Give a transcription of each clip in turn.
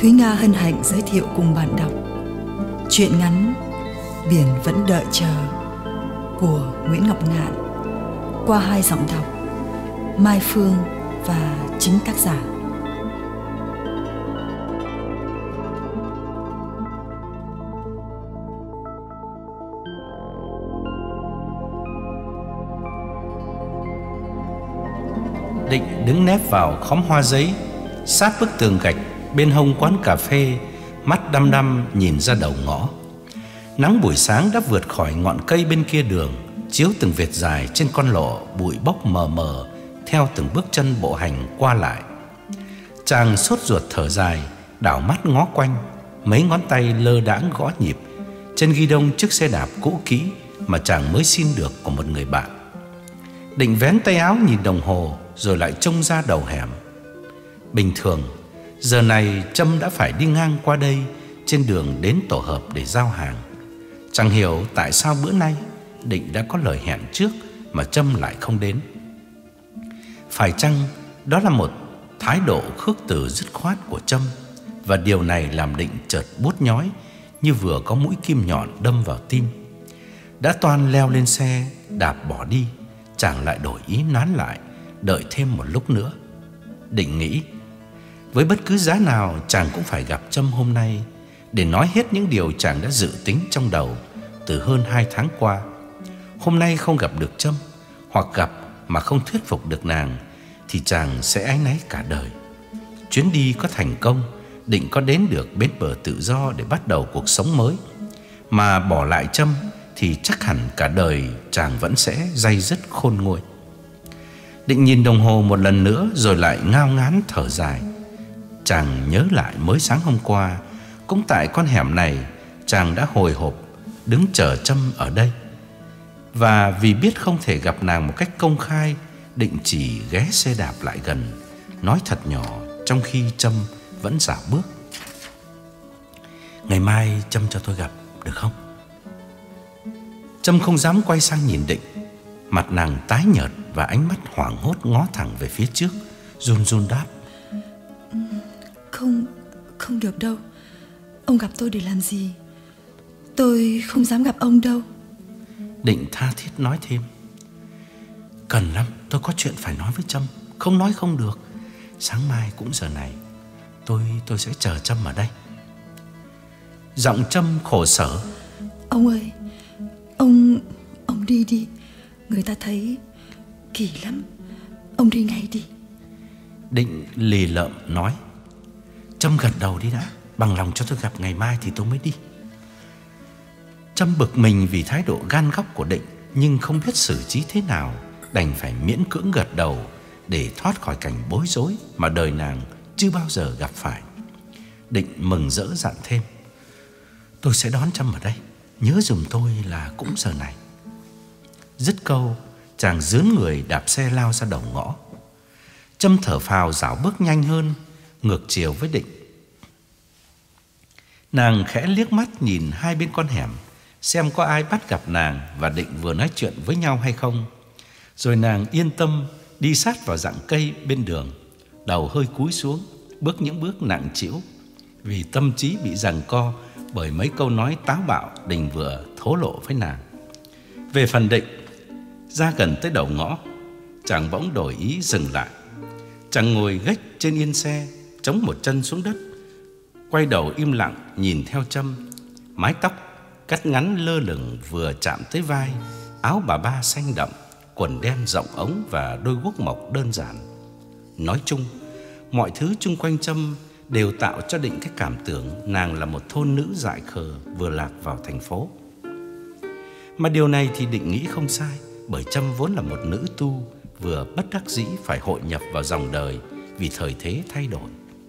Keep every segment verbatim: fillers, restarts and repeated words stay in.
Thúy Nga hân hạnh giới thiệu cùng bạn đọc truyện ngắn Biển Vẫn Đợi Chờ của Nguyễn Ngọc Ngạn qua hai giọng đọc Mai Phương và chính tác giả. Định đứng nép vào khóm hoa giấy sát bức tường gạch bên hông quán cà phê, mắt đăm đăm nhìn ra đầu ngõ. Nắng buổi sáng đã vượt khỏi ngọn cây bên kia đường, chiếu từng vệt dài trên con lộ bụi bốc mờ mờ theo từng bước chân bộ hành qua lại. Chàng sốt ruột thở dài, đảo mắt ngó quanh, mấy ngón tay lơ đãng gõ nhịp trên ghi đông chiếc xe đạp cũ kỹ mà chàng mới xin được của một người bạn. Định vén tay áo nhìn đồng hồ rồi lại trông ra đầu hẻm. Bình thường giờ này Trâm đã phải đi ngang qua đây trên đường đến tổ hợp để giao hàng. Chẳng hiểu tại sao bữa nay Định đã có lời hẹn trước mà Trâm lại không đến. Phải chăng đó là một thái độ khước từ dứt khoát của Trâm, và điều này làm Định chợt buốt nhói như vừa có mũi kim nhọn đâm vào tim. Đã toan leo lên xe đạp bỏ đi, chàng lại đổi ý nán lại, đợi thêm một lúc nữa. Định nghĩ với bất cứ giá nào chàng cũng phải gặp Trâm hôm nay để nói hết những điều chàng đã dự tính trong đầu từ hơn hai tháng qua. Hôm nay không gặp được Trâm, hoặc gặp mà không thuyết phục được nàng, thì chàng sẽ áy náy cả đời. Chuyến đi có thành công, Định có đến được bến bờ tự do để bắt đầu cuộc sống mới. Mà bỏ lại Trâm thì chắc hẳn cả đời chàng vẫn sẽ day dứt khôn nguôi. Định nhìn đồng hồ một lần nữa rồi lại ngao ngán thở dài. Chàng nhớ lại mới sáng hôm qua, cũng tại con hẻm này, chàng đã hồi hộp đứng chờ Trâm ở đây. Và vì biết không thể gặp nàng một cách công khai, Định chỉ ghé xe đạp lại gần, nói thật nhỏ trong khi Trâm vẫn dạo bước: "Ngày mai Trâm cho tôi gặp được không?" Trâm không dám quay sang nhìn Định. Mặt nàng tái nhợt và ánh mắt hoảng hốt ngó thẳng về phía trước, run run đáp: Không, không được đâu. Ông gặp tôi để làm gì? Tôi không dám gặp ông đâu. Định tha thiết nói thêm: "Cần lắm, tôi có chuyện phải nói với Trâm, không nói không được. Sáng mai cũng giờ này, tôi tôi sẽ chờ Trâm ở đây." Giọng Trâm khổ sở: "Ông ơi, ông ông đi đi. Người ta thấy kỳ lắm. Ông đi ngay đi." Định lì lợm nói: "Trâm gật đầu đi đã, bằng lòng cho tôi gặp ngày mai thì tôi mới đi." Trâm bực mình vì thái độ gan góc của Định, nhưng không biết xử trí thế nào, đành phải miễn cưỡng gật đầu để thoát khỏi cảnh bối rối mà đời nàng chưa bao giờ gặp phải. Định mừng rỡ dặn thêm: "Tôi sẽ đón Trâm ở đây, nhớ giùm tôi là cũng giờ này." Dứt câu, chàng dướn người đạp xe lao ra đầu ngõ. Trâm thở phào dạo bước nhanh hơn, ngược chiều với Định. Nàng khẽ liếc mắt nhìn hai bên con hẻm, xem có ai bắt gặp nàng và Định vừa nói chuyện với nhau hay không. Rồi nàng yên tâm đi sát vào rặng cây bên đường, đầu hơi cúi xuống, bước những bước nặng trĩu, vì tâm trí bị giằng co bởi mấy câu nói táo bạo Định vừa thổ lộ với nàng. Về phần Định, ra gần tới đầu ngõ, chàng bỗng đổi ý dừng lại. Chàng ngồi gách trên yên xe, chống một chân xuống đất, quay đầu im lặng nhìn theo Trâm. Mái tóc cắt ngắn lơ lửng vừa chạm tới vai, áo bà ba xanh đậm, quần đen rộng ống và đôi guốc mộc đơn giản. Nói chung, mọi thứ chung quanh Trâm đều tạo cho Định cái cảm tưởng nàng là một thôn nữ dại khờ vừa lạc vào thành phố. Mà điều này thì Định nghĩ không sai, bởi Trâm vốn là một nữ tu vừa bất đắc dĩ phải hội nhập vào dòng đời vì thời thế thay đổi.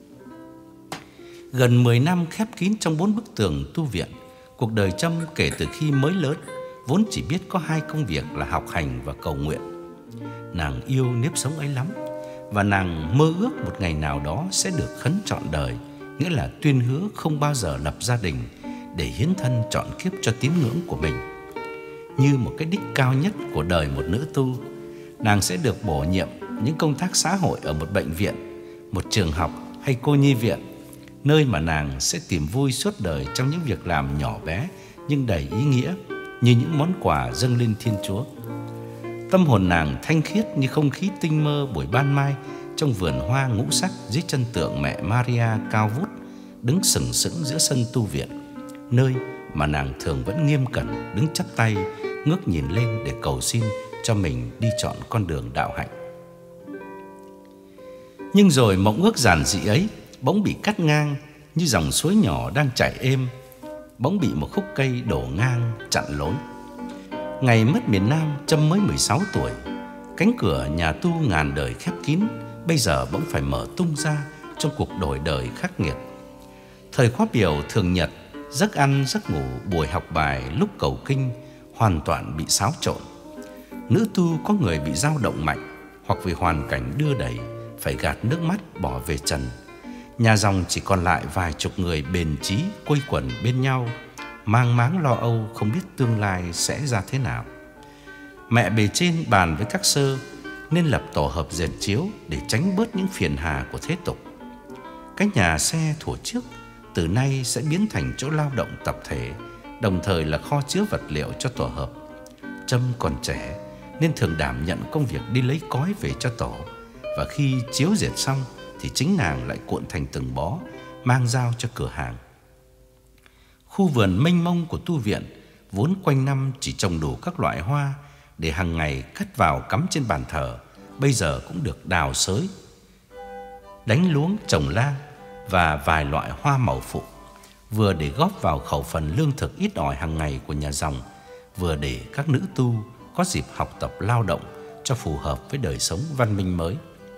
Gần mười năm khép kín trong bốn bức tường tu viện, cuộc đời Trâm kể từ khi mới lớn vốn chỉ biết có hai công việc là học hành và cầu nguyện. Nàng yêu nếp sống ấy lắm, và nàng mơ ước một ngày nào đó sẽ được khấn trọn đời, nghĩa là tuyên hứa không bao giờ lập gia đình để hiến thân trọn kiếp cho tín ngưỡng của mình. Như một cái đích cao nhất của đời một nữ tu, nàng sẽ được bổ nhiệm những công tác xã hội ở một bệnh viện, một trường học hay cô nhi viện, nơi mà nàng sẽ tìm vui suốt đời trong những việc làm nhỏ bé nhưng đầy ý nghĩa, như những món quà dâng lên Thiên Chúa. Tâm hồn nàng thanh khiết như không khí tinh mơ buổi ban mai trong vườn hoa ngũ sắc dưới chân tượng mẹ Maria cao vút đứng sừng sững giữa sân tu viện, nơi mà nàng thường vẫn nghiêm cẩn đứng chắp tay ngước nhìn lên để cầu xin cho mình đi chọn con đường đạo hạnh. Nhưng rồi mộng ước giản dị ấy bỗng bị cắt ngang như dòng suối nhỏ đang chảy êm, bỗng bị một khúc cây đổ ngang chặn lối. Ngày mất miền Nam, Trâm mới mười sáu tuổi. Cánh cửa nhà tu ngàn đời khép kín bây giờ bỗng phải mở tung ra trong cuộc đổi đời khắc nghiệt. Thời khóa biểu thường nhật, giấc ăn giấc ngủ, buổi học bài, lúc cầu kinh hoàn toàn bị xáo trộn. Nữ tu có người bị dao động mạnh hoặc vì hoàn cảnh đưa đẩy phải gạt nước mắt bỏ về trần. Nhà dòng chỉ còn lại vài chục người bền chí quây quần bên nhau, mang máng lo âu không biết tương lai sẽ ra thế nào. Mẹ bề trên bàn với các sơ nên lập tổ hợp dệt chiếu để tránh bớt những phiền hà của thế tục. Cái nhà xe thuở trước từ nay sẽ biến thành chỗ lao động tập thể, đồng thời là kho chứa vật liệu cho tổ hợp. Trâm còn trẻ nên thường đảm nhận công việc đi lấy cói về cho tổ, và khi chiếu dệt xong thì chính nàng lại cuộn thành từng bó mang giao cho cửa hàng. Khu vườn mênh mông của tu viện vốn quanh năm chỉ trồng đủ các loại hoa để hàng ngày cắt vào cắm trên bàn thờ, bây giờ cũng được đào xới, đánh luống trồng lan và vài loại hoa màu phụ, vừa để góp vào khẩu phần lương thực ít ỏi hàng ngày của nhà dòng, vừa để các nữ tu có dịp học tập lao động cho phù hợp với đời sống văn minh mới.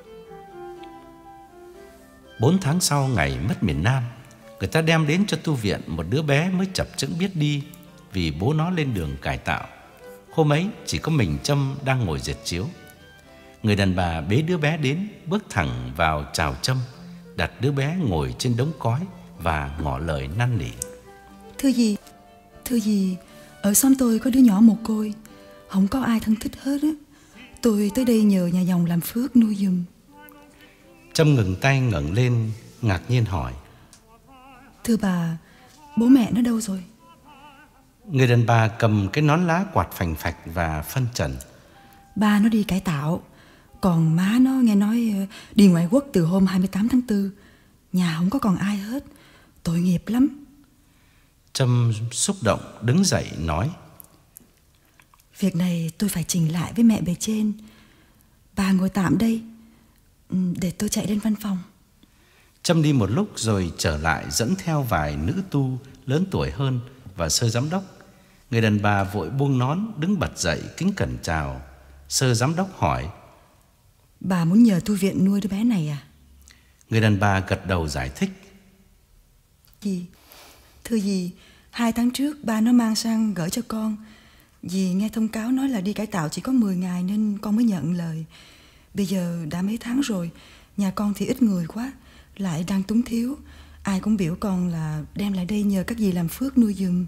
Bốn tháng sau ngày mất miền Nam, người ta đem đến cho tu viện một đứa bé mới chập chững biết đi vì bố nó lên đường cải tạo. Hôm ấy chỉ có mình Trâm đang ngồi dệt chiếu. Người đàn bà bế đứa bé đến, bước thẳng vào chào Trâm, đặt đứa bé ngồi trên đống cói và ngỏ lời năn nỉ. Thưa dì, thưa dì, ở xóm tôi có đứa nhỏ mồ côi, không có ai thân thích hết á. Tôi tới đây nhờ nhà dòng làm phước nuôi giùm. Trâm ngừng tay ngẩng lên ngạc nhiên hỏi: Thưa bà, bố mẹ nó đâu rồi? Người đàn bà cầm cái nón lá quạt phành phạch và phân trần: Ba nó đi cải tạo, còn má nó nghe nói đi ngoại quốc từ hôm hai mươi tám tháng tư. Nhà không có còn ai hết, tội nghiệp lắm. Trâm xúc động đứng dậy nói: Việc này tôi phải trình lại với mẹ bề trên. Bà ngồi tạm đây, để tôi chạy lên văn phòng. Trâm đi một lúc rồi trở lại dẫn theo vài nữ tu lớn tuổi hơn và sơ giám đốc. Người đàn bà vội buông nón đứng bật dậy kính cẩn chào. Sơ giám đốc hỏi: Bà muốn nhờ tu viện nuôi đứa bé này à? Người đàn bà gật đầu giải thích: Dì, thưa dì, hai tháng trước ba nó mang sang gửi cho con. Dì nghe thông cáo nói là đi cải tạo chỉ có mười ngày nên con mới nhận lời. Bây giờ đã mấy tháng rồi, nhà con thì ít người quá, lại đang túng thiếu. Ai cũng biểu con là đem lại đây nhờ các dì làm phước nuôi giùm.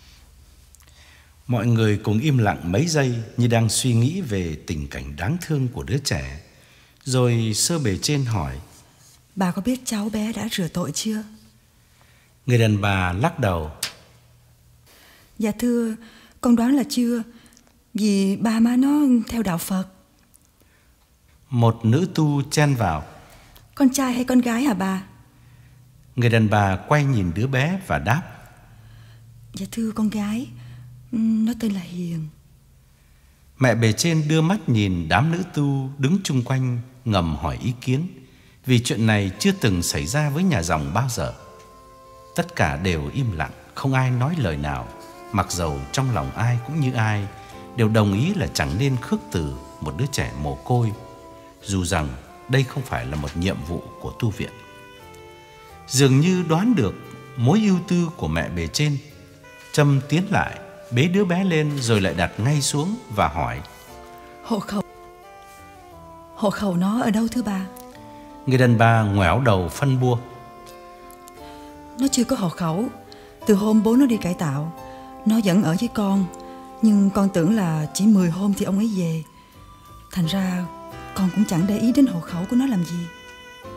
Mọi người cùng im lặng mấy giây như đang suy nghĩ về tình cảnh đáng thương của đứa trẻ. Rồi sơ bề trên hỏi: Bà có biết cháu bé đã rửa tội chưa? Người đàn bà lắc đầu: Dạ thưa, con đoán là chưa, vì ba má nó theo đạo Phật. Một nữ tu chen vào: Con trai hay con gái hả bà? Người đàn bà quay nhìn đứa bé và đáp: Dạ thưa, con gái, nó tên là Hiền. Mẹ bề trên đưa mắt nhìn đám nữ tu đứng chung quanh, ngầm hỏi ý kiến, vì chuyện này chưa từng xảy ra với nhà dòng bao giờ. Tất cả đều im lặng, không ai nói lời nào, mặc dầu trong lòng ai cũng như ai đều đồng ý là chẳng nên khước từ một đứa trẻ mồ côi, dù rằng đây không phải là một nhiệm vụ của tu viện. Dường như đoán được mối ưu tư của mẹ bề trên, Trâm tiến lại bế đứa bé lên rồi lại đặt ngay xuống và hỏi: Hộ khẩu Hộ khẩu nó ở đâu thưa bà? Người đàn bà ngoẻo đầu phân bua: Nó chưa có hộ khẩu. Từ hôm bố nó đi cải tạo, nó vẫn ở với con, nhưng con tưởng là chỉ mười hôm thì ông ấy về. Thành ra con cũng chẳng để ý đến hộ khẩu của nó làm gì.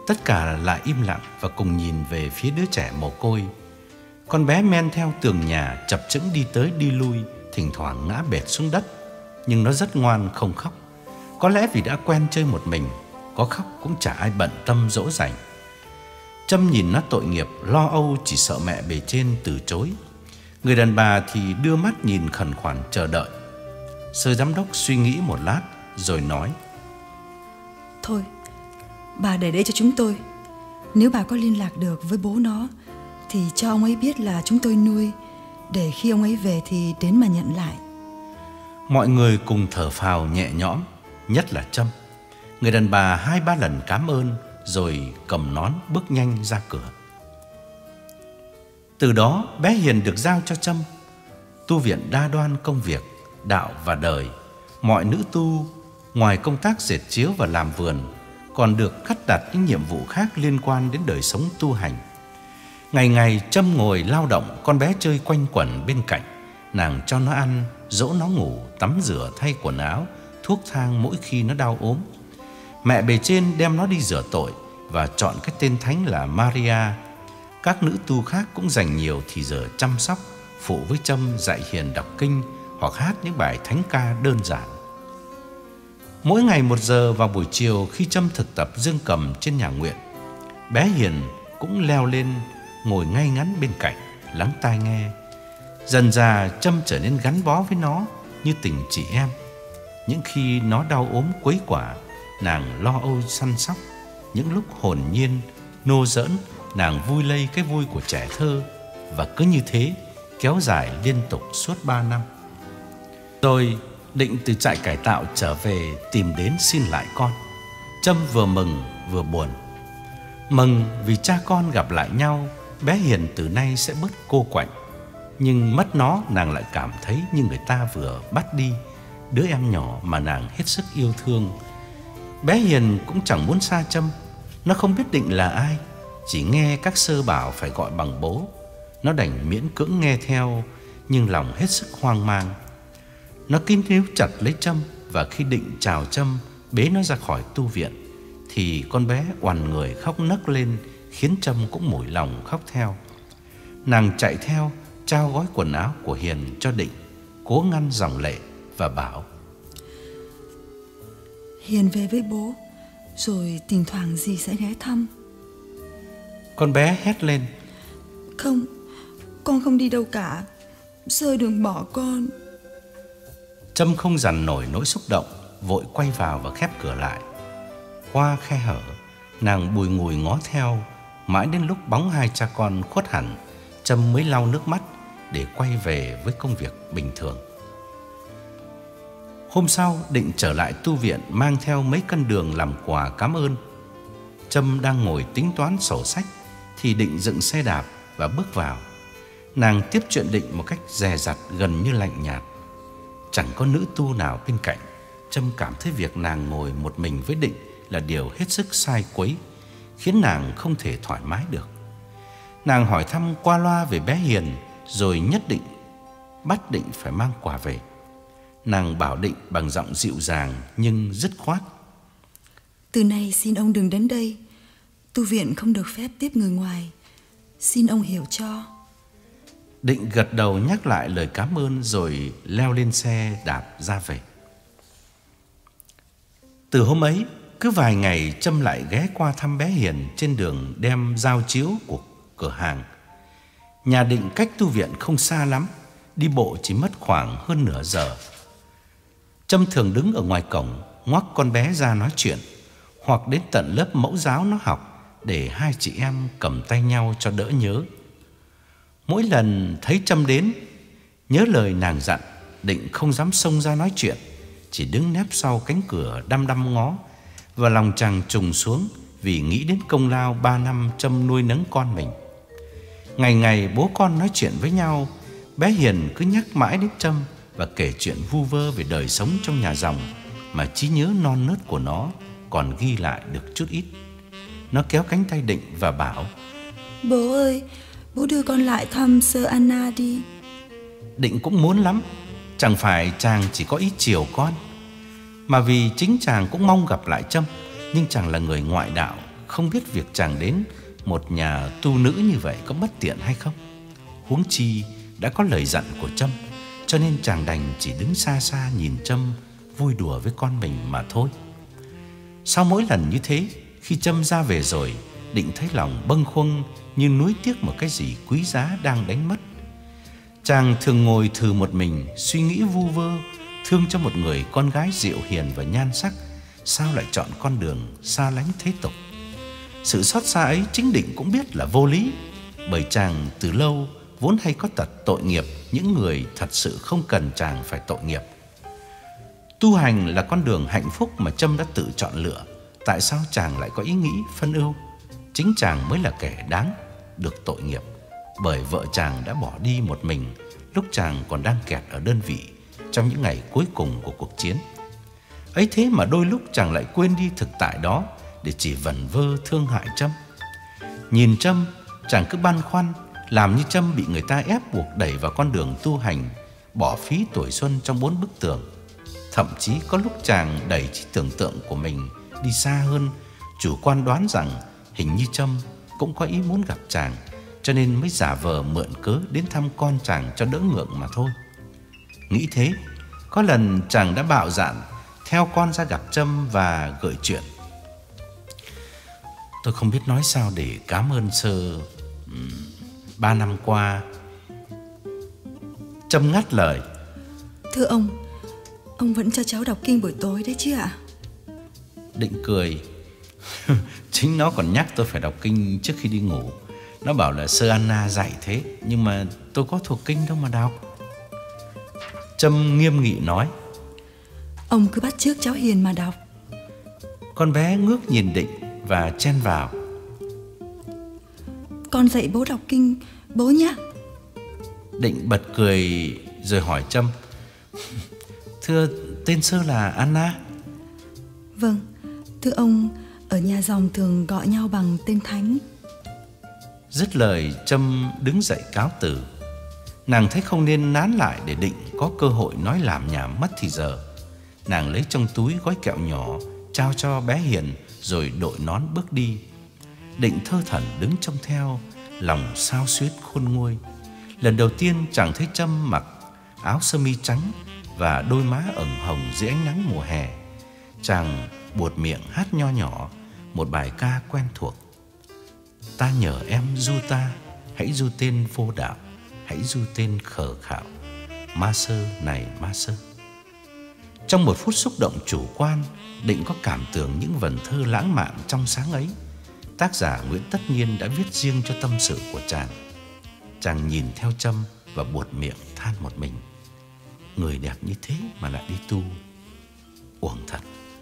Tất cả lại im lặng và cùng nhìn về phía đứa trẻ mồ côi. Con bé men theo tường nhà, chập chững đi tới đi lui, thỉnh thoảng ngã bệt xuống đất. Nhưng nó rất ngoan, không khóc. Có lẽ vì đã quen chơi một mình, có khóc cũng chả ai bận tâm dỗ dành. Trâm nhìn nó tội nghiệp, lo âu, chỉ sợ mẹ bề trên từ chối. Người đàn bà thì đưa mắt nhìn khẩn khoản chờ đợi. Sơ giám đốc suy nghĩ một lát rồi nói: Thôi, bà để đấy cho chúng tôi. Nếu bà có liên lạc được với bố nó thì cho ông ấy biết là chúng tôi nuôi, để khi ông ấy về thì đến mà nhận lại. Mọi người cùng thở phào nhẹ nhõm, nhất là Trâm. Người đàn bà hai ba lần cảm ơn rồi cầm nón bước nhanh ra cửa. Từ đó bé Hiền được giao cho Trâm. Tu viện đa đoan công việc, đạo và đời. Mọi nữ tu ngoài công tác dệt chiếu và làm vườn còn được cắt đặt những nhiệm vụ khác liên quan đến đời sống tu hành. Ngày ngày Trâm ngồi lao động, con bé chơi quanh quẩn bên cạnh. Nàng cho nó ăn, dỗ nó ngủ, tắm rửa, thay quần áo, thuốc thang mỗi khi nó đau ốm. Mẹ bề trên đem nó đi rửa tội và chọn cái tên thánh là Maria. Các nữ tu khác cũng dành nhiều thì giờ chăm sóc, phụ với Trâm dạy Hiền đọc kinh hoặc hát những bài thánh ca đơn giản. Mỗi ngày một giờ vào buổi chiều, khi Trâm thực tập dương cầm trên nhà nguyện, bé Hiền cũng leo lên ngồi ngay ngắn bên cạnh, lắng tai nghe. Dần dà Trâm trở nên gắn bó với nó như tình chị em. Những khi nó đau ốm quấy quả, nàng lo âu săn sóc. Những lúc hồn nhiên, nô giỡn, nàng vui lây cái vui của trẻ thơ. Và cứ như thế kéo dài liên tục suốt ba năm. Rồi Định từ trại cải tạo trở về tìm đến xin lại con. Trâm vừa mừng vừa buồn. Mừng vì cha con gặp lại nhau, bé Hiền từ nay sẽ bớt cô quạnh. Nhưng mất nó, nàng lại cảm thấy như người ta vừa bắt đi đứa em nhỏ mà nàng hết sức yêu thương. Bé Hiền cũng chẳng muốn xa Trâm. Nó không biết Định là ai, chỉ nghe các sơ bảo phải gọi bằng bố. Nó đành miễn cưỡng nghe theo, nhưng lòng hết sức hoang mang. Nó kín níu chặt lấy Trâm, và khi Định chào Trâm bế nó ra khỏi tu viện thì con bé oằn người khóc nấc lên, khiến Trâm cũng mủi lòng khóc theo. Nàng chạy theo, trao gói quần áo của Hiền cho Định, cố ngăn dòng lệ và bảo: Hiền về với bố, rồi thỉnh thoảng dì sẽ ghé thăm. Con bé hét lên: Không, con không đi đâu cả. Sơ đừng bỏ con. Trâm không dằn nổi nỗi xúc động, vội quay vào và khép cửa lại. Qua khe hở, nàng bùi ngùi ngó theo, mãi đến lúc bóng hai cha con khuất hẳn, Trâm mới lau nước mắt để quay về với công việc bình thường. Hôm sau, Định trở lại tu viện mang theo mấy cân đường làm quà cảm ơn. Trâm đang ngồi tính toán sổ sách thì Định dựng xe đạp và bước vào. Nàng tiếp chuyện Định một cách dè dặt, gần như lạnh nhạt. Chẳng có nữ tu nào bên cạnh. Trâm cảm thấy việc nàng ngồi một mình với Định là điều hết sức sai quấy, khiến nàng không thể thoải mái được. Nàng hỏi thăm qua loa về bé Hiền, rồi nhất định bắt Định phải mang quà về. Nàng bảo Định bằng giọng dịu dàng nhưng dứt khoát: Từ nay xin ông đừng đến đây. Tu viện không được phép tiếp người ngoài. Xin ông hiểu cho. Định gật đầu nhắc lại lời cảm ơn rồi leo lên xe đạp ra về. Từ hôm ấy, cứ vài ngày Trâm lại ghé qua thăm bé Hiền trên đường đem giao chiếu của cửa hàng. Nhà Định cách tu viện không xa lắm, đi bộ chỉ mất khoảng hơn nửa giờ. Trâm thường đứng ở ngoài cổng ngoắc con bé ra nói chuyện, hoặc đến tận lớp mẫu giáo nó học để hai chị em cầm tay nhau cho đỡ nhớ. Mỗi lần thấy Trâm đến, nhớ lời nàng dặn, Định không dám xông ra nói chuyện, chỉ đứng nép sau cánh cửa đăm đăm ngó, và lòng chàng trùng xuống vì nghĩ đến công lao ba năm Trâm nuôi nấng con mình. Ngày ngày bố con nói chuyện với nhau, bé Hiền cứ nhắc mãi đến Trâm và kể chuyện vu vơ về đời sống trong nhà dòng mà trí nhớ non nớt của nó còn ghi lại được chút ít. Nó kéo cánh tay Định và bảo: Bố ơi, bố đưa con lại thăm sơ Anna đi. Định cũng muốn lắm. Chẳng phải chàng chỉ có ý chiều con, mà vì chính chàng cũng mong gặp lại Trâm. Nhưng chàng là người ngoại đạo, không biết việc chàng đến một nhà tu nữ như vậy có bất tiện hay không. Huống chi đã có lời dặn của Trâm, cho nên chàng đành chỉ đứng xa xa nhìn Trâm vui đùa với con mình mà thôi. Sau mỗi lần như thế, khi Trâm ra về rồi, Định thấy lòng bâng khuâng như nuối tiếc một cái gì quý giá đang đánh mất. Chàng thường ngồi thừ một mình, suy nghĩ vu vơ, thương cho một người con gái dịu hiền và nhan sắc, sao lại chọn con đường xa lánh thế tục. Sự xót xa ấy chính Định cũng biết là vô lý, bởi chàng từ lâu vốn hay có tật tội nghiệp những người thật sự không cần chàng phải tội nghiệp. Tu hành là con đường hạnh phúc mà Trâm đã tự chọn lựa, tại sao chàng lại có ý nghĩ phân ưu? Chính chàng mới là kẻ đáng được tội nghiệp, bởi vợ chàng đã bỏ đi một mình lúc chàng còn đang kẹt ở đơn vị trong những ngày cuối cùng của cuộc chiến. Ấy thế mà đôi lúc chàng lại quên đi thực tại đó để chỉ vẩn vơ thương hại Trâm. Nhìn Trâm, chàng cứ băn khoăn, làm như Trâm bị người ta ép buộc đẩy vào con đường tu hành, bỏ phí tuổi xuân trong bốn bức tường. Thậm chí có lúc chàng đẩy trí tưởng tượng của mình đi xa hơn, chủ quan đoán rằng hình như Trâm cũng có ý muốn gặp chàng, cho nên mới giả vờ mượn cớ đến thăm con chàng cho đỡ ngượng mà thôi. Nghĩ thế, có lần chàng đã bạo dạn theo con ra gặp Trâm và gợi chuyện. Tôi không biết nói sao để cảm ơn sơ. um, Ba năm qua. Trâm ngắt lời. Thưa ông, ông vẫn cho cháu đọc kinh buổi tối đấy chứ ạ? Định cười. Chính nó còn nhắc tôi phải đọc kinh trước khi đi ngủ. Nó bảo là sơ Anna dạy thế, nhưng mà tôi có thuộc kinh đâu mà đọc. Trâm nghiêm nghị nói. Ông cứ bắt chước cháu hiền mà đọc. Con bé ngước nhìn Định và chen vào. Con dạy bố đọc kinh, bố nhé. Định bật cười rồi hỏi Trâm. Thưa, tên sơ là Anna? Vâng, thưa ông, ở nhà dòng thường gọi nhau bằng tên thánh. Dứt lời, Trâm đứng dậy cáo từ. Nàng thấy không nên nán lại để Định có cơ hội nói làm nhảm mất thì giờ. Nàng lấy trong túi gói kẹo nhỏ, trao cho bé Hiền, rồi đội nón bước đi. Định thơ thẩn đứng trông theo, lòng xao xuyết khôn nguôi. Lần đầu tiên chàng thấy Trâm mặc áo sơ mi trắng và đôi má ửng hồng dưới ánh nắng mùa hè. Chàng buột miệng hát nho nhỏ một bài ca quen thuộc. Ta nhờ em du ta, hãy du tên vô đạo, hãy du tên khờ khạo, ma sơ này ma sơ. Trong một phút xúc động chủ quan, Định có cảm tưởng những vần thơ lãng mạn trong sáng ấy. Tác giả Nguyễn Tất Nhiên đã viết riêng cho tâm sự của chàng. Chàng nhìn theo Trâm và buột miệng than một mình. Người đẹp như thế mà lại đi tu, uổng thật.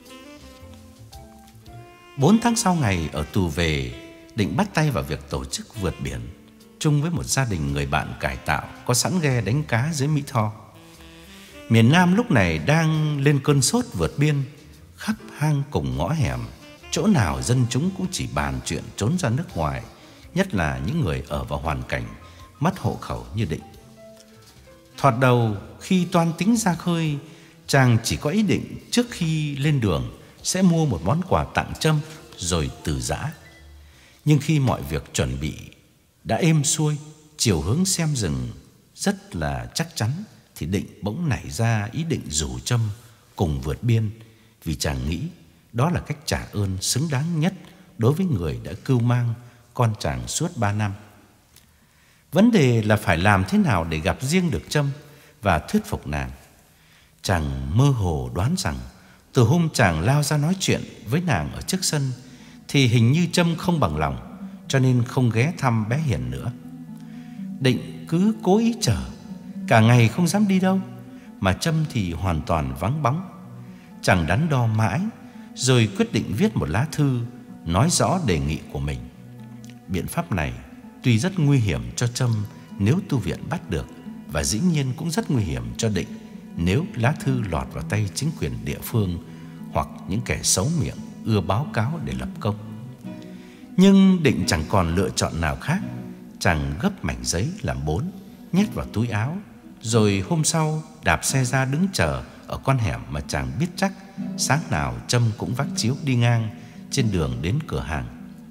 Bốn tháng sau ngày ở tù về, Định bắt tay vào việc tổ chức vượt biển chung với một gia đình người bạn cải tạo có sẵn ghe đánh cá dưới Mỹ Tho. Miền Nam lúc này đang lên cơn sốt vượt biên. Khắp hang cùng ngõ hẻm, chỗ nào dân chúng cũng chỉ bàn chuyện trốn ra nước ngoài, nhất là những người ở vào hoàn cảnh mất hộ khẩu như Định. Thoạt đầu khi toan tính ra khơi, chàng chỉ có ý định trước khi lên đường sẽ mua một món quà tặng Trâm rồi từ giã. Nhưng khi mọi việc chuẩn bị đã êm xuôi, chiều hướng xem rừng rất là chắc chắn, thì Định bỗng nảy ra ý định rủ Trâm cùng vượt biên, vì chàng nghĩ đó là cách trả ơn xứng đáng nhất đối với người đã cưu mang con chàng suốt ba năm. Vấn đề là phải làm thế nào để gặp riêng được Trâm và thuyết phục nàng. Chàng mơ hồ đoán rằng từ hôm chàng lao ra nói chuyện với nàng ở trước sân thì hình như Trâm không bằng lòng, cho nên không ghé thăm bé Hiền nữa. Định cứ cố ý chờ, cả ngày không dám đi đâu, mà Trâm thì hoàn toàn vắng bóng. Chàng đắn đo mãi, rồi quyết định viết một lá thư nói rõ đề nghị của mình. Biện pháp này tuy rất nguy hiểm cho Trâm nếu tu viện bắt được, và dĩ nhiên cũng rất nguy hiểm cho Định nếu lá thư lọt vào tay chính quyền địa phương hoặc những kẻ xấu miệng ưa báo cáo để lập công. Nhưng Định chẳng còn lựa chọn nào khác. Chàng gấp mảnh giấy làm bốn, nhét vào túi áo, rồi hôm sau đạp xe ra đứng chờ ở con hẻm mà chàng biết chắc sáng nào Trâm cũng vác chiếu đi ngang trên đường đến cửa hàng.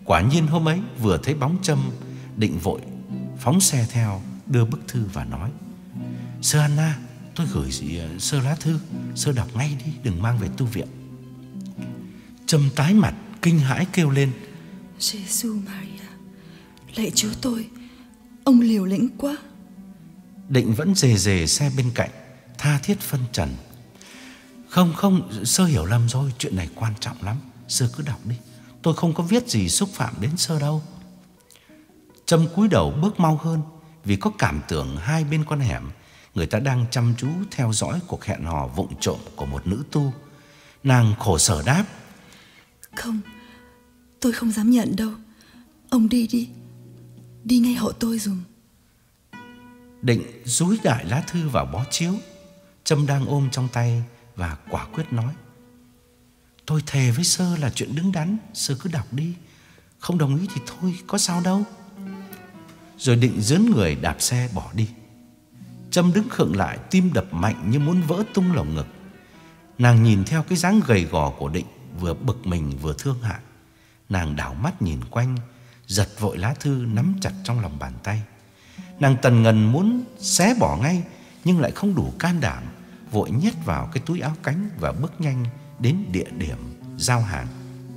Quả nhiên hôm ấy vừa thấy bóng Trâm, Định vội phóng xe theo, đưa bức thư và nói: Sơ Anna, tôi gửi gì, sơ lá thư, sơ đọc ngay đi, đừng mang về tu viện. Trâm tái mặt kinh hãi kêu lên: Jesus Maria, lạy Chúa tôi, ông liều lĩnh quá. Định vẫn dề dề xe bên cạnh, tha thiết phân trần: Không không, sơ hiểu lầm rồi, chuyện này quan trọng lắm, sơ cứ đọc đi, tôi không có viết gì xúc phạm đến sơ đâu. Trâm cúi đầu bước mau hơn, vì có cảm tưởng hai bên con hẻm người ta đang chăm chú theo dõi cuộc hẹn hò vụng trộm của một nữ tu. Nàng khổ sở đáp: Không, tôi không dám nhận đâu. Ông đi đi, đi ngay hộ tôi dùm. Định dúi đại lá thư vào bó chiếu Trâm đang ôm trong tay và quả quyết nói: Tôi thề với sơ là chuyện đứng đắn, sơ cứ đọc đi, không đồng ý thì thôi, có sao đâu. Rồi Định dướn người đạp xe bỏ đi. Trâm đứng khựng lại, tim đập mạnh như muốn vỡ tung lồng ngực. Nàng nhìn theo cái dáng gầy gò của Định, vừa bực mình vừa thương hại. Nàng đảo mắt nhìn quanh, giật vội lá thư nắm chặt trong lòng bàn tay. Nàng tần ngần muốn xé bỏ ngay, nhưng lại không đủ can đảm, vội nhét vào cái túi áo cánh và bước nhanh đến địa điểm giao hàng.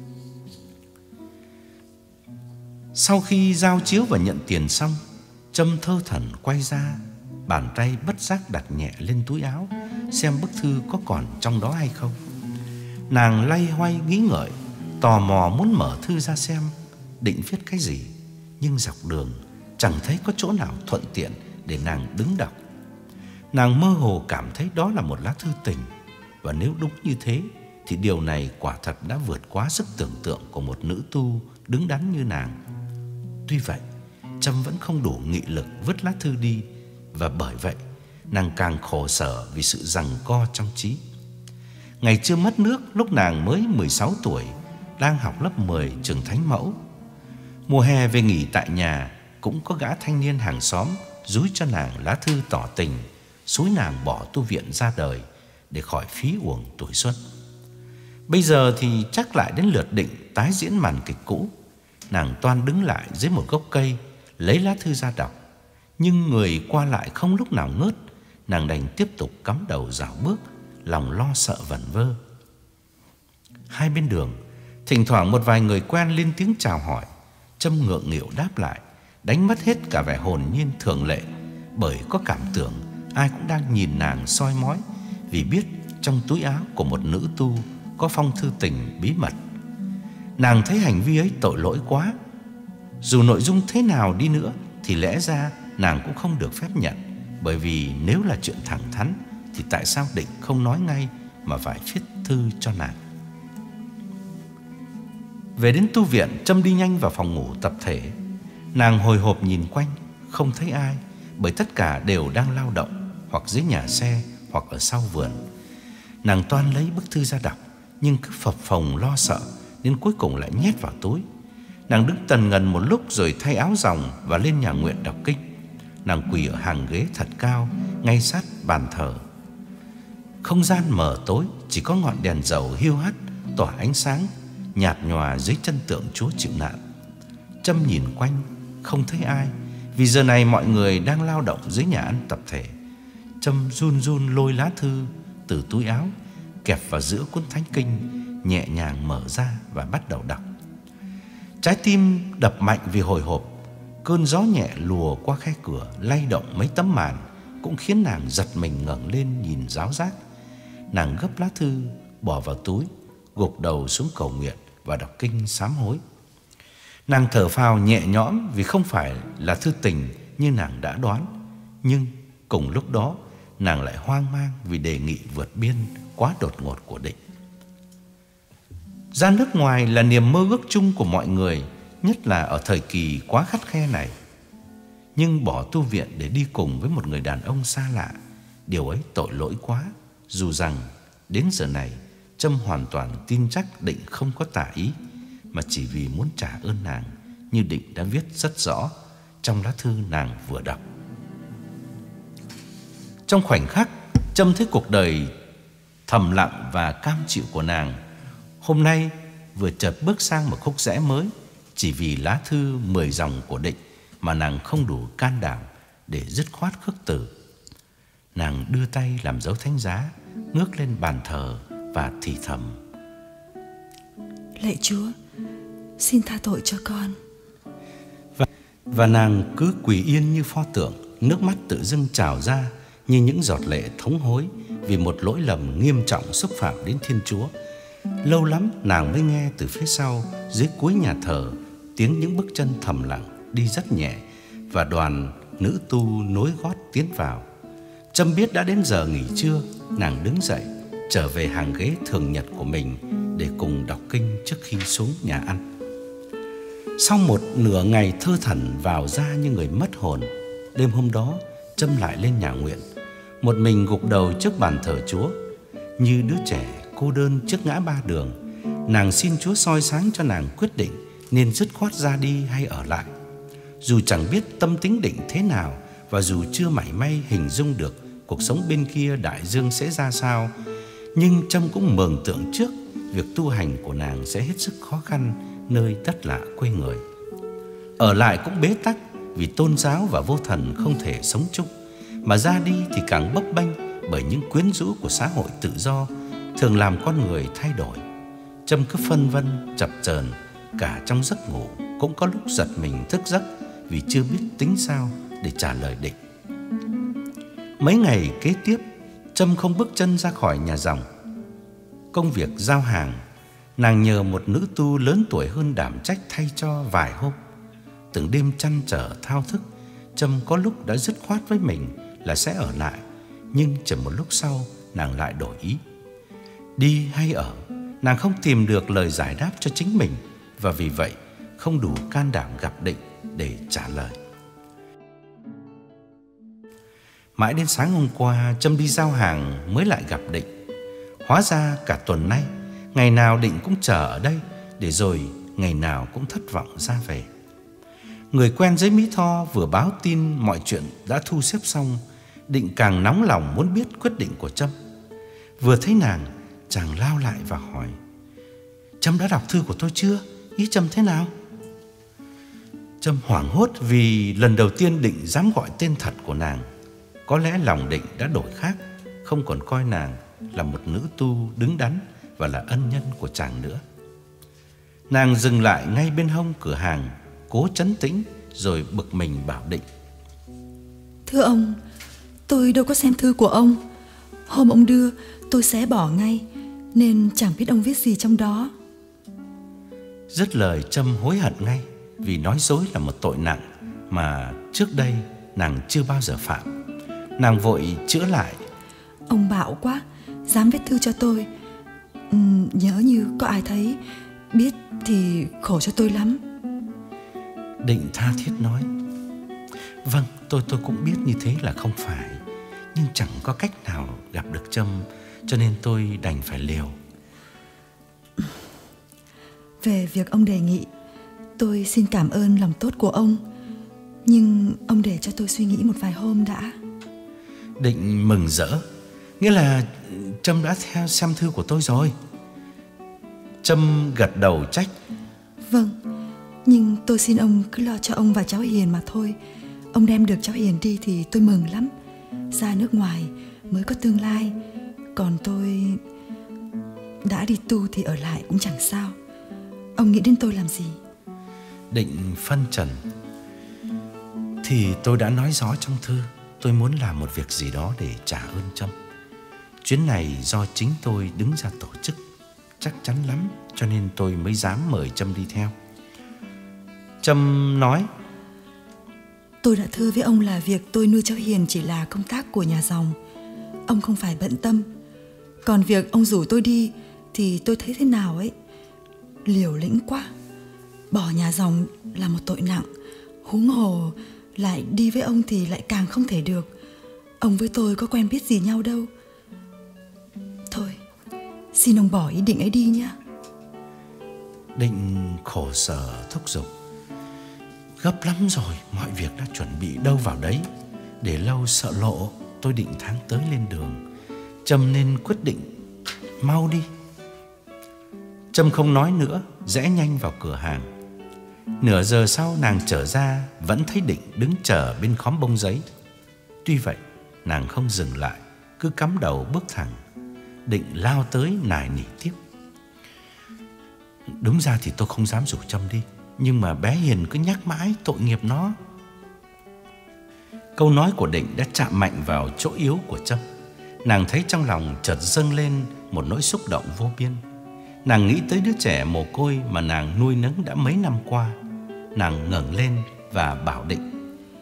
Sau khi giao chiếu và nhận tiền xong, Trâm thơ thẩn quay ra, bàn tay bất giác đặt nhẹ lên túi áo, xem bức thư có còn trong đó hay không. Nàng loay hoay nghĩ ngợi, tò mò muốn mở thư ra xem Định viết cái gì, nhưng dọc đường chẳng thấy có chỗ nào thuận tiện để nàng đứng đọc. Nàng mơ hồ cảm thấy đó là một lá thư tình, và nếu đúng như thế thì điều này quả thật đã vượt quá sức tưởng tượng của một nữ tu đứng đắn như nàng. Tuy vậy, Trâm vẫn không đủ nghị lực vứt lá thư đi, và bởi vậy nàng càng khổ sở vì sự giằng co trong trí. Ngày chưa mất nước, lúc nàng mới mười sáu tuổi, đang học lớp mười trường Thánh Mẫu. Mùa hè về nghỉ tại nhà, cũng có gã thanh niên hàng xóm dúi cho nàng lá thư tỏ tình, xúi nàng bỏ tu viện ra đời để khỏi phí uổng tuổi xuân. Bây giờ thì chắc lại đến lượt Định tái diễn màn kịch cũ. Nàng toan đứng lại dưới một gốc cây, lấy lá thư ra đọc, nhưng người qua lại không lúc nào ngớt. Nàng đành tiếp tục cắm đầu dạo bước, lòng lo sợ vẩn vơ. Hai bên đường, thỉnh thoảng một vài người quen lên tiếng chào hỏi. Trâm ngượng nghịu đáp lại, đánh mất hết cả vẻ hồn nhiên thường lệ, bởi có cảm tưởng ai cũng đang nhìn nàng soi mói, vì biết trong túi áo của một nữ tu có phong thư tình bí mật. Nàng thấy hành vi ấy tội lỗi quá. Dù nội dung thế nào đi nữa thì lẽ ra nàng cũng không được phép nhận, bởi vì nếu là chuyện thẳng thắn thì tại sao Định không nói ngay mà phải viết thư cho nàng. Về đến tu viện, Trâm đi nhanh vào phòng ngủ tập thể. Nàng hồi hộp nhìn quanh, không thấy ai, bởi tất cả đều đang lao động, hoặc dưới nhà xe, hoặc ở sau vườn. Nàng toan lấy bức thư ra đọc, nhưng cứ phập phồng lo sợ, nên cuối cùng lại nhét vào túi. Nàng đứng tần ngần một lúc rồi thay áo ròng và lên nhà nguyện đọc kinh. Nàng quỳ ở hàng ghế thật cao, ngay sát bàn thờ. Không gian mờ tối, chỉ có ngọn đèn dầu hiu hắt tỏa ánh sáng nhạt nhòa dưới chân tượng Chúa chịu nạn. Trâm nhìn quanh, không thấy ai, vì giờ này mọi người đang lao động dưới nhà ăn tập thể. Trâm run run lôi lá thư từ túi áo, kẹp vào giữa cuốn thánh kinh, nhẹ nhàng mở ra và bắt đầu đọc. Trái tim đập mạnh vì hồi hộp. Cơn gió nhẹ lùa qua khe cửa, lay động mấy tấm màn, cũng khiến nàng giật mình ngẩng lên nhìn ráo rác. Nàng gấp lá thư bỏ vào túi, gục đầu xuống cầu nguyện và đọc kinh sám hối. Nàng thở phào nhẹ nhõm vì không phải là thư tình như nàng đã đoán. Nhưng cùng lúc đó, nàng lại hoang mang vì đề nghị vượt biên quá đột ngột của Định. Ra nước ngoài là niềm mơ ước chung của mọi người, nhất là ở thời kỳ quá khắt khe này. Nhưng bỏ tu viện để đi cùng với một người đàn ông xa lạ, điều ấy tội lỗi quá. Dù rằng đến giờ này Trâm hoàn toàn tin chắc Định không có tà ý, mà chỉ vì muốn trả ơn nàng, như Định đã viết rất rõ trong lá thư nàng vừa đọc. Trong khoảnh khắc, Trâm thấy cuộc đời thầm lặng và cam chịu của nàng hôm nay vừa chợt bước sang một khúc rẽ mới, chỉ vì lá thư mười dòng của Định mà nàng không đủ can đảm để dứt khoát khước từ. Nàng đưa tay làm dấu thánh giá, ngước lên bàn thờ và thì thầm: Lạy Chúa, xin tha tội cho con. Và, và nàng cứ quỳ yên như pho tượng, nước mắt tự dưng trào ra như những giọt lệ thống hối vì một lỗi lầm nghiêm trọng xúc phạm đến Thiên Chúa. Lâu lắm nàng mới nghe từ phía sau, dưới cuối nhà thờ, tiếng những bước chân thầm lặng đi rất nhẹ, và đoàn nữ tu nối gót tiến vào. Trâm biết đã đến giờ nghỉ trưa, nàng đứng dậy trở về hàng ghế thường nhật của mình để cùng đọc kinh trước khi xuống nhà ăn. Sau một nửa ngày thơ thẩn vào ra như người mất hồn, đêm hôm đó Trâm lại lên nhà nguyện, một mình gục đầu trước bàn thờ Chúa. Như đứa trẻ cô đơn trước ngã ba đường, nàng xin Chúa soi sáng cho nàng quyết định nên dứt khoát ra đi hay ở lại. Dù chẳng biết tâm tính Định thế nào, và dù chưa mảy may hình dung được cuộc sống bên kia đại dương sẽ ra sao, nhưng Trâm cũng mường tượng trước việc tu hành của nàng sẽ hết sức khó khăn nơi đất lạ quê người. Ở lại cũng bế tắc vì tôn giáo và vô thần không thể sống chung, mà ra đi thì càng bấp bênh bởi những quyến rũ của xã hội tự do thường làm con người thay đổi. Trâm cứ phân vân chập chờn, cả trong giấc ngủ cũng có lúc giật mình thức giấc vì chưa biết tính sao để trả lời Định. Mấy ngày kế tiếp, Trâm không bước chân ra khỏi nhà dòng. Công việc giao hàng, nàng nhờ một nữ tu lớn tuổi hơn đảm trách thay cho vài hôm. Từng đêm trăn trở thao thức, Trâm có lúc đã dứt khoát với mình là sẽ ở lại, nhưng chỉ một lúc sau nàng lại đổi ý. Đi hay ở, nàng không tìm được lời giải đáp cho chính mình, và vì vậy không đủ can đảm gặp Định để trả lời. Mãi đến sáng hôm qua, Trâm đi giao hàng mới lại gặp Định. Hóa ra cả tuần nay, ngày nào Định cũng chờ ở đây, để rồi ngày nào cũng thất vọng ra về. Người quen dưới Mỹ Tho vừa báo tin mọi chuyện đã thu xếp xong, Định càng nóng lòng muốn biết quyết định của Trâm. Vừa thấy nàng, chàng lao lại và hỏi: Trâm đã đọc thư của tôi chưa? Ý Trâm thế nào? Trâm hoảng hốt vì lần đầu tiên Định dám gọi tên thật của nàng. Có lẽ lòng Định đã đổi khác, không còn coi nàng là một nữ tu đứng đắn và là ân nhân của chàng nữa. Nàng dừng lại ngay bên hông cửa hàng, cố trấn tĩnh rồi bực mình bảo Định: Thưa ông, tôi đâu có xem thư của ông. Hôm ông đưa, tôi xé bỏ ngay, nên chẳng biết ông viết gì trong đó. Dứt lời, Trâm hối hận ngay, vì nói dối là một tội nặng mà trước đây nàng chưa bao giờ phạm. Nàng vội chữa lại: Ông bạo quá, dám viết thư cho tôi. ừ, Nhớ như có ai thấy, biết thì khổ cho tôi lắm. Định tha thiết nói: Vâng, tôi tôi cũng biết như thế là không phải, nhưng chẳng có cách nào gặp được Trâm, cho nên tôi đành phải liều. Về việc ông đề nghị, tôi xin cảm ơn lòng tốt của ông, nhưng ông để cho tôi suy nghĩ một vài hôm đã. Định mừng rỡ: Nghĩa là Trâm đã theo xem thư của tôi rồi. Trâm gật đầu trách: Vâng, nhưng tôi xin ông cứ lo cho ông và cháu Hiền mà thôi. Ông đem được cháu Hiền đi thì tôi mừng lắm. Ra nước ngoài mới có tương lai, còn tôi đã đi tu thì ở lại cũng chẳng sao. Ông nghĩ đến tôi làm gì? Định phân trần: Thì tôi đã nói rõ trong thư, tôi muốn làm một việc gì đó để trả ơn Trâm. Chuyến này do chính tôi đứng ra tổ chức, chắc chắn lắm, cho nên tôi mới dám mời Trâm đi theo. Trâm nói: Tôi đã thưa với ông là việc tôi nuôi cháu Hiền chỉ là công tác của nhà dòng, ông không phải bận tâm. Còn việc ông rủ tôi đi thì tôi thấy thế nào ấy, liều lĩnh quá. Bỏ nhà dòng là một tội nặng, huống hồ lại đi với ông thì lại càng không thể được. Ông với tôi có quen biết gì nhau đâu. Thôi, xin ông bỏ ý định ấy đi nhé. Định khổ sở thúc giục: Gấp lắm rồi, mọi việc đã chuẩn bị đâu vào đấy. Để lâu sợ lộ, tôi định tháng tới lên đường. Trâm nên quyết định mau đi. Trâm không nói nữa, rẽ nhanh vào cửa hàng. Nửa giờ sau nàng trở ra, vẫn thấy Định đứng chờ bên khóm bông giấy. Tuy vậy nàng không dừng lại, cứ cắm đầu bước thẳng. Định lao tới nài nỉ tiếp. Đúng ra thì tôi không dám rủ Trâm đi, nhưng mà bé Hiền cứ nhắc mãi, tội nghiệp nó. Câu nói của Định đã chạm mạnh vào chỗ yếu của Trâm. Nàng thấy trong lòng chợt dâng lên một nỗi xúc động vô biên. Nàng nghĩ tới đứa trẻ mồ côi mà nàng nuôi nấng đã mấy năm qua. Nàng ngẩng lên và bảo Định: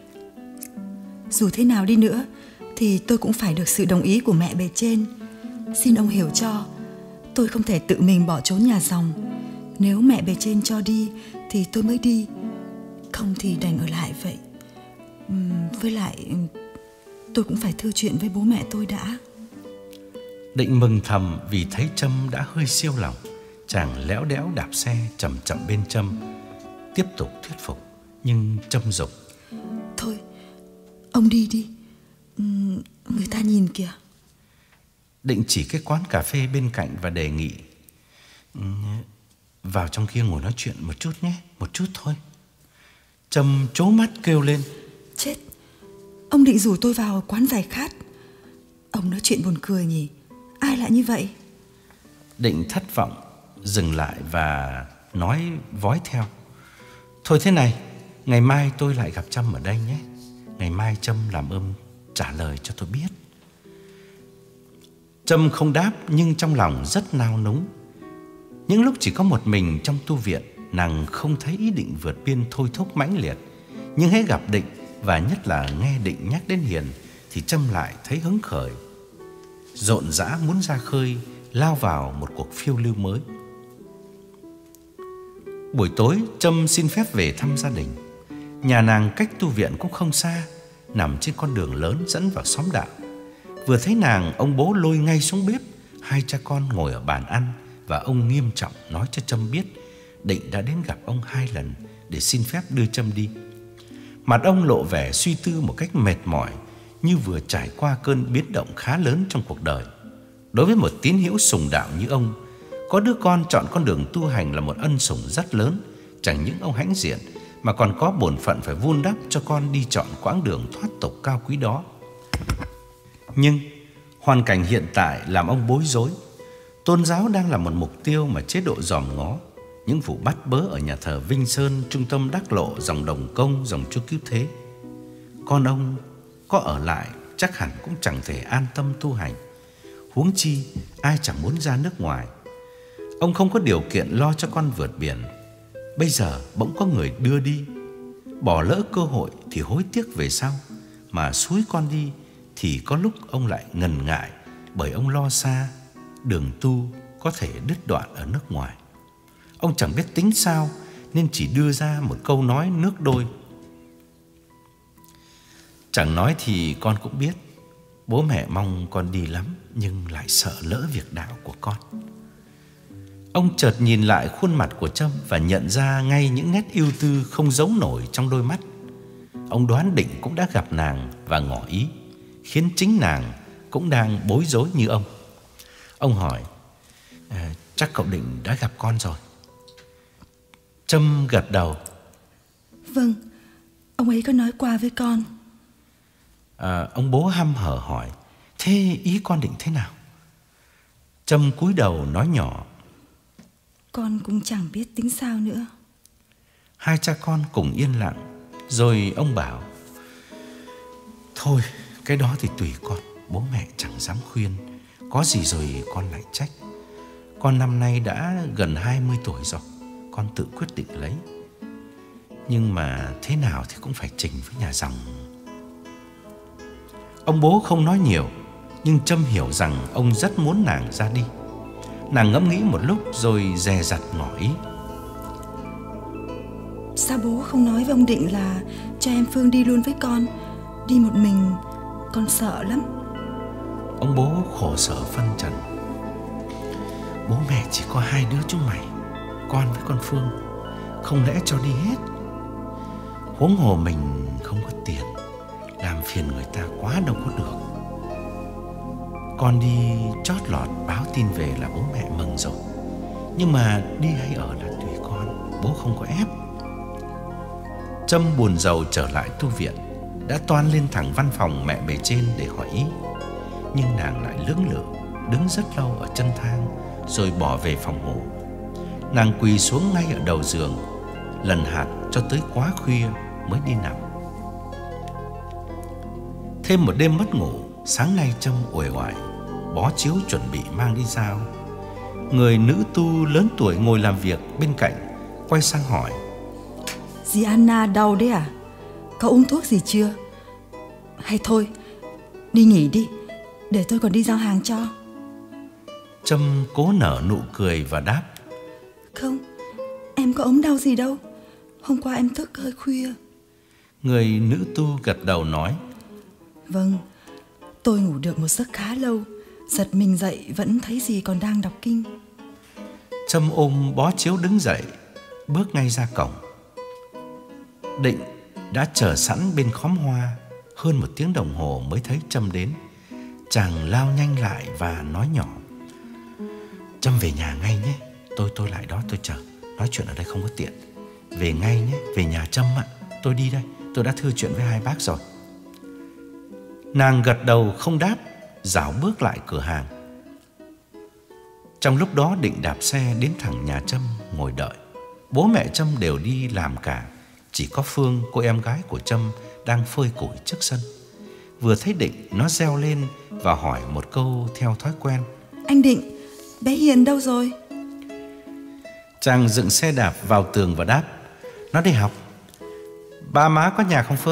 Dù thế nào đi nữa thì tôi cũng phải được sự đồng ý của mẹ bề trên. Xin ông hiểu cho, tôi không thể tự mình bỏ trốn nhà dòng. Nếu mẹ bề trên cho đi thì tôi mới đi, không thì đành ở lại vậy. uhm, Với lại tôi cũng phải thư chuyện với bố mẹ tôi đã. Định mừng thầm vì thấy Trâm đã hơi siêu lòng. Chàng léo đéo đạp xe chậm chậm bên Trâm, tiếp tục thuyết phục. Nhưng Trâm giục: Thôi, ông đi đi, uhm, người ta nhìn kìa. Định chỉ cái quán cà phê bên cạnh và đề nghị: Vào trong kia ngồi nói chuyện một chút nhé, một chút thôi. Trâm trố mắt kêu lên: Chết, ông định rủ tôi vào quán giải khát. Ông nói chuyện buồn cười nhỉ, ai lại như vậy? Định thất vọng dừng lại và nói vói theo: Thôi thế này, ngày mai tôi lại gặp Trâm ở đây nhé. Ngày mai Trâm làm ơn trả lời cho tôi biết. Trâm không đáp nhưng trong lòng rất nao núng. Những lúc chỉ có một mình trong tu viện, nàng không thấy ý định vượt biên thôi thúc mãnh liệt. Nhưng hễ gặp Định, và nhất là nghe Định nhắc đến Hiền, thì Trâm lại thấy hứng khởi, rộn rã muốn ra khơi, lao vào một cuộc phiêu lưu mới. Buổi tối, Trâm xin phép về thăm gia đình. Nhà nàng cách tu viện cũng không xa, nằm trên con đường lớn dẫn vào xóm đạo. Vừa thấy nàng, ông bố lôi ngay xuống bếp. Hai cha con ngồi ở bàn ăn, và ông nghiêm trọng nói cho Trâm biết Định đã đến gặp ông hai lần để xin phép đưa Trâm đi. Mặt ông lộ vẻ suy tư một cách mệt mỏi, như vừa trải qua cơn biến động khá lớn trong cuộc đời. Đối với một tín hữu sùng đạo như ông, có đứa con chọn con đường tu hành là một ân sủng rất lớn. Chẳng những ông hãnh diện, mà còn có bổn phận phải vun đắp cho con đi chọn quãng đường thoát tục cao quý đó. Nhưng hoàn cảnh hiện tại làm ông bối rối. Tôn giáo đang là một mục tiêu mà chế độ dòm ngó. Những vụ bắt bớ ở nhà thờ Vinh Sơn, trung tâm Đắc Lộ, dòng Đồng Công, dòng Chúa Cứu Thế. Con ông có ở lại chắc hẳn cũng chẳng thể an tâm tu hành. Huống chi ai chẳng muốn ra nước ngoài. Ông không có điều kiện lo cho con vượt biển. Bây giờ bỗng có người đưa đi, bỏ lỡ cơ hội thì hối tiếc về sau. Mà xúi con đi thì có lúc ông lại ngần ngại, bởi ông lo xa đường tu có thể đứt đoạn ở nước ngoài. Ông chẳng biết tính sao nên chỉ đưa ra một câu nói nước đôi: Chẳng nói thì con cũng biết, bố mẹ mong con đi lắm, nhưng lại sợ lỡ việc đạo của con. Ông chợt nhìn lại khuôn mặt của Trâm và nhận ra ngay những nét ưu tư không giấu nổi trong đôi mắt. Ông đoán Định cũng đã gặp nàng và ngỏ ý, khiến chính nàng cũng đang bối rối như ông. Ông hỏi: à, Chắc cậu Định đã gặp con rồi? Trâm gật đầu: Vâng, ông ấy có nói qua với con. à, Ông bố hăm hở hỏi: Thế ý con Định thế nào? Trâm cúi đầu nói nhỏ: Con cũng chẳng biết tính sao nữa. Hai cha con cùng yên lặng. Rồi ông bảo: Thôi, cái đó thì tùy con, bố mẹ chẳng dám khuyên. Có gì rồi con lại trách. Con năm nay đã gần hai mươi tuổi rồi, con tự quyết định lấy. Nhưng mà thế nào thì cũng phải trình với nhà dòng. Ông bố không nói nhiều, nhưng Trâm hiểu rằng ông rất muốn nàng ra đi. Nàng ngẫm nghĩ một lúc rồi dè dặt ngỏ ý: Sao bố không nói với ông Định là cho em Phương đi luôn với con? Đi một mình con sợ lắm. Ông bố khổ sở phân trần: Bố mẹ chỉ có hai đứa chúng mày, con với con Phương, không lẽ cho đi hết? Huống hồ mình không có tiền, làm phiền người ta quá đâu có được. Con đi chót lọt báo tin về là bố mẹ mừng rồi. Nhưng mà đi hay ở là tùy con, bố không có ép. Trâm buồn rầu trở lại tu viện, đã toan lên thẳng văn phòng mẹ bề trên để hỏi ý. Nhưng nàng lại lưỡng lự, đứng rất lâu ở chân thang, rồi bỏ về phòng ngủ. Nàng quỳ xuống ngay ở đầu giường, lần hạt cho tới quá khuya mới đi nằm. Thêm một đêm mất ngủ, sáng nay Trâm uể oải bó chiếu chuẩn bị mang đi giao. Người nữ tu lớn tuổi ngồi làm việc bên cạnh quay sang hỏi: Dì Anna đau đấy à? Có uống thuốc gì chưa? Hay thôi, đi nghỉ đi, để tôi còn đi giao hàng cho. Trâm cố nở nụ cười và đáp: Không, em có ốm đau gì đâu. Hôm qua em thức hơi khuya. Người nữ tu gật đầu nói: Vâng, tôi ngủ được một giấc khá lâu. Giật mình dậy vẫn thấy dì còn đang đọc kinh. Trâm ôm bó chiếu đứng dậy, bước ngay ra cổng. Định đã chờ sẵn bên khóm hoa. Hơn một tiếng đồng hồ mới thấy Trâm đến. Chàng lao nhanh lại và nói nhỏ: Trâm về nhà ngay nhé. Tôi tôi lại đó tôi chờ. Nói chuyện ở đây không có tiện. Về ngay nhé, về nhà Trâm ạ. Tôi đi đây, tôi đã thưa chuyện với hai bác rồi. Nàng gật đầu không đáp, dạo bước lại cửa hàng. Trong lúc đó Định đạp xe đến thẳng nhà Trâm ngồi đợi. Bố mẹ Trâm đều đi làm cả, chỉ có Phương, cô em gái của Trâm, đang phơi củi trước sân. Vừa thấy Định, nó reo lên và hỏi một câu theo thói quen: Anh Định, bé Hiền đâu rồi? Chàng dựng xe đạp vào tường và đáp: Nó đi học. Ba má có nhà không Phương?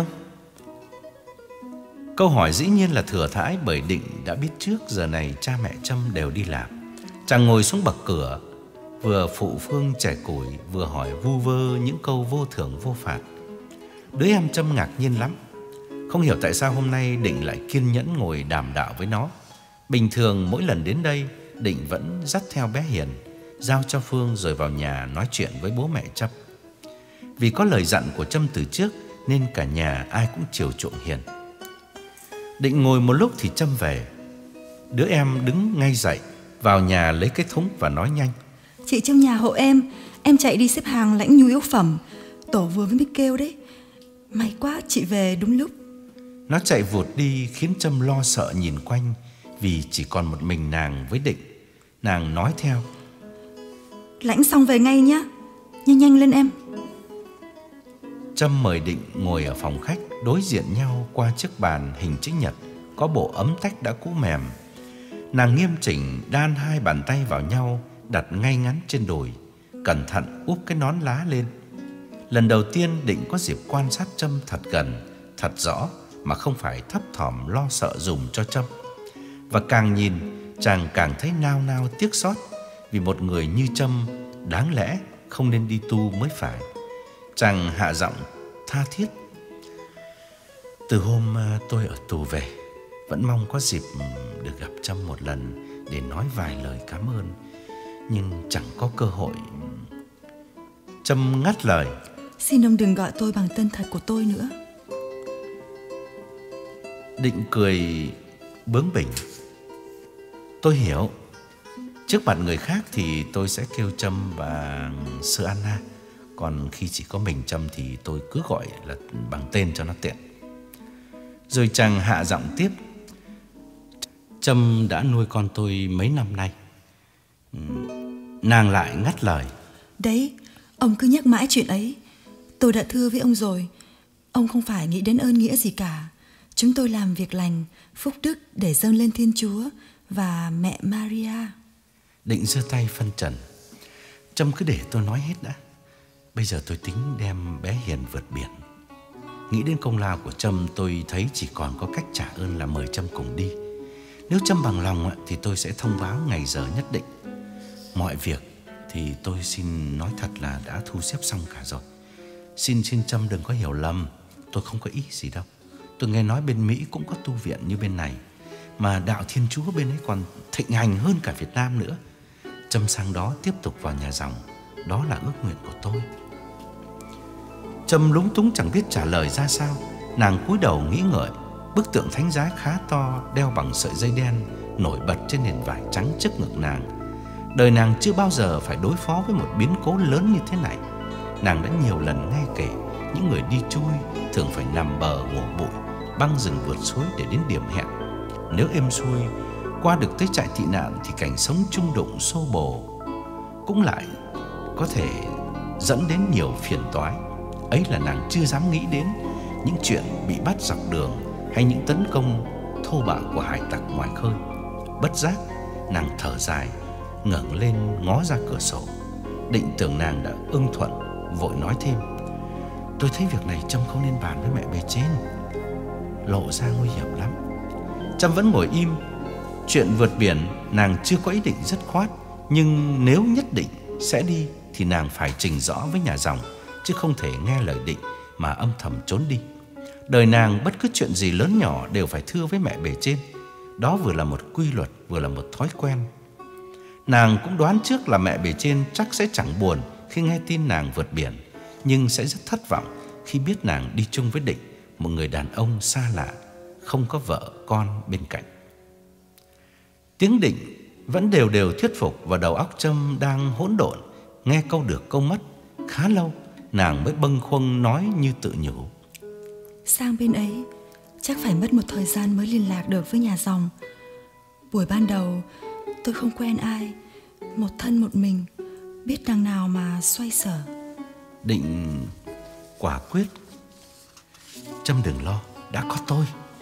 Câu hỏi dĩ nhiên là thừa thãi, bởi Định đã biết trước giờ này cha mẹ Trâm đều đi làm. Chàng ngồi xuống bậc cửa, vừa phụ Phương chẻ củi, vừa hỏi vu vơ những câu vô thưởng vô phạt. Đứa em Trâm ngạc nhiên lắm, không hiểu tại sao hôm nay Định lại kiên nhẫn ngồi đàm đạo với nó. Bình thường mỗi lần đến đây, Định vẫn dắt theo bé Hiền, giao cho Phương rồi vào nhà nói chuyện với bố mẹ Trâm. Vì có lời dặn của Trâm từ trước nên cả nhà ai cũng chiều chuộng Hiền. Định ngồi một lúc thì Trâm về. Đứa em đứng ngay dậy, vào nhà lấy cái thúng và nói nhanh: Chị trong nhà hộ em, em chạy đi xếp hàng lãnh nhu yếu phẩm. Tổ vừa mới biết kêu đấy. May quá chị về đúng lúc. Nó chạy vụt đi khiến Trâm lo sợ nhìn quanh, vì chỉ còn một mình nàng với Định. Nàng nói theo: Lãnh xong về ngay nhá, nhanh nhanh lên em. Trâm mời Định ngồi ở phòng khách đối diện nhau qua chiếc bàn hình chữ nhật, có bộ ấm tách đã cũ mềm. Nàng nghiêm chỉnh đan hai bàn tay vào nhau, đặt ngay ngắn trên đùi, cẩn thận úp cái nón lá lên. Lần đầu tiên Định có dịp quan sát Trâm thật gần, thật rõ, mà không phải thấp thỏm lo sợ dùm cho Trâm. Và càng nhìn, chàng càng thấy nao nao tiếc xót, vì một người như Trâm đáng lẽ không nên đi tu mới phải. Chàng hạ giọng tha thiết: Từ hôm tôi ở tù về, vẫn mong có dịp được gặp Trâm một lần để nói vài lời cảm ơn, nhưng chẳng có cơ hội. Trâm ngắt lời: Xin ông đừng gọi tôi bằng tên thật của tôi nữa. Định cười bướng bỉnh: Tôi hiểu. Trước mặt người khác thì tôi sẽ kêu Trâm và sư Anna, còn khi chỉ có mình Trâm thì tôi cứ gọi là bằng tên cho nó tiện. Rồi chàng hạ giọng tiếp: Trâm đã nuôi con tôi mấy năm nay. Nàng lại ngắt lời: Đấy, ông cứ nhắc mãi chuyện ấy. Tôi đã thưa với ông rồi, ông không phải nghĩ đến ơn nghĩa gì cả. Chúng tôi làm việc lành, phúc đức để dâng lên Thiên Chúa và mẹ Maria. Định giơ tay phân trần: Trâm cứ để tôi nói hết đã. Bây giờ tôi tính đem bé Hiền vượt biển. Nghĩ đến công lao của Trâm, tôi thấy chỉ còn có cách trả ơn là mời Trâm cùng đi. Nếu Trâm bằng lòng thì tôi sẽ thông báo ngày giờ nhất định. Mọi việc thì tôi xin nói thật là đã thu xếp xong cả rồi. Xin xin Trâm đừng có hiểu lầm, tôi không có ý gì đâu. Tôi nghe nói bên Mỹ cũng có tu viện như bên này, mà đạo Thiên Chúa bên ấy còn thịnh hành hơn cả Việt Nam nữa. Trâm sang đó tiếp tục vào nhà dòng, đó là ước nguyện của tôi. Trâm lúng túng chẳng biết trả lời ra sao. Nàng cúi đầu nghĩ ngợi. Bức tượng thánh giá khá to, đeo bằng sợi dây đen, nổi bật trên nền vải trắng trước ngực nàng. Đời nàng chưa bao giờ phải đối phó với một biến cố lớn như thế này. Nàng đã nhiều lần nghe kể những người đi chui thường phải nằm bờ ngủ bụi, băng rừng vượt suối để đến điểm hẹn. Nếu êm xuôi qua được tới trại tị nạn thì cảnh sống chung đụng xô bồ cũng lại có thể dẫn đến nhiều phiền toái. Ấy là nàng chưa dám nghĩ đến những chuyện bị bắt dọc đường hay những tấn công thô bạo của hải tặc ngoài khơi. Bất giác nàng thở dài, ngẩng lên ngó ra cửa sổ. Định tưởng nàng đã ưng thuận, vội nói thêm: tôi thấy việc này Trâm không nên bàn với mẹ bề trên, lộ ra nguy hiểm lắm. Trâm vẫn ngồi im. Chuyện vượt biển nàng chưa có ý định dứt khoát, nhưng nếu nhất định sẽ đi thì nàng phải trình rõ với nhà dòng, chứ không thể nghe lời Định mà âm thầm trốn đi. Đời nàng bất cứ chuyện gì lớn nhỏ đều phải thưa với mẹ bề trên. Đó vừa là một quy luật, vừa là một thói quen. Nàng cũng đoán trước là mẹ bề trên chắc sẽ chẳng buồn khi nghe tin nàng vượt biển, nhưng sẽ rất thất vọng khi biết nàng đi chung với Định, một người đàn ông xa lạ, không có vợ con bên cạnh. Tiếng Định vẫn đều đều thuyết phục và đầu óc Trâm đang hỗn độn, nghe câu được câu mất. Khá lâu nàng mới bâng khuâng nói như tự nhủ: sang bên ấy chắc phải mất một thời gian mới liên lạc được với nhà dòng. Buổi ban đầu tôi không quen ai, một thân một mình, biết đằng nào mà xoay sở. Định quả quyết: Trâm đừng lo, đã có tôi.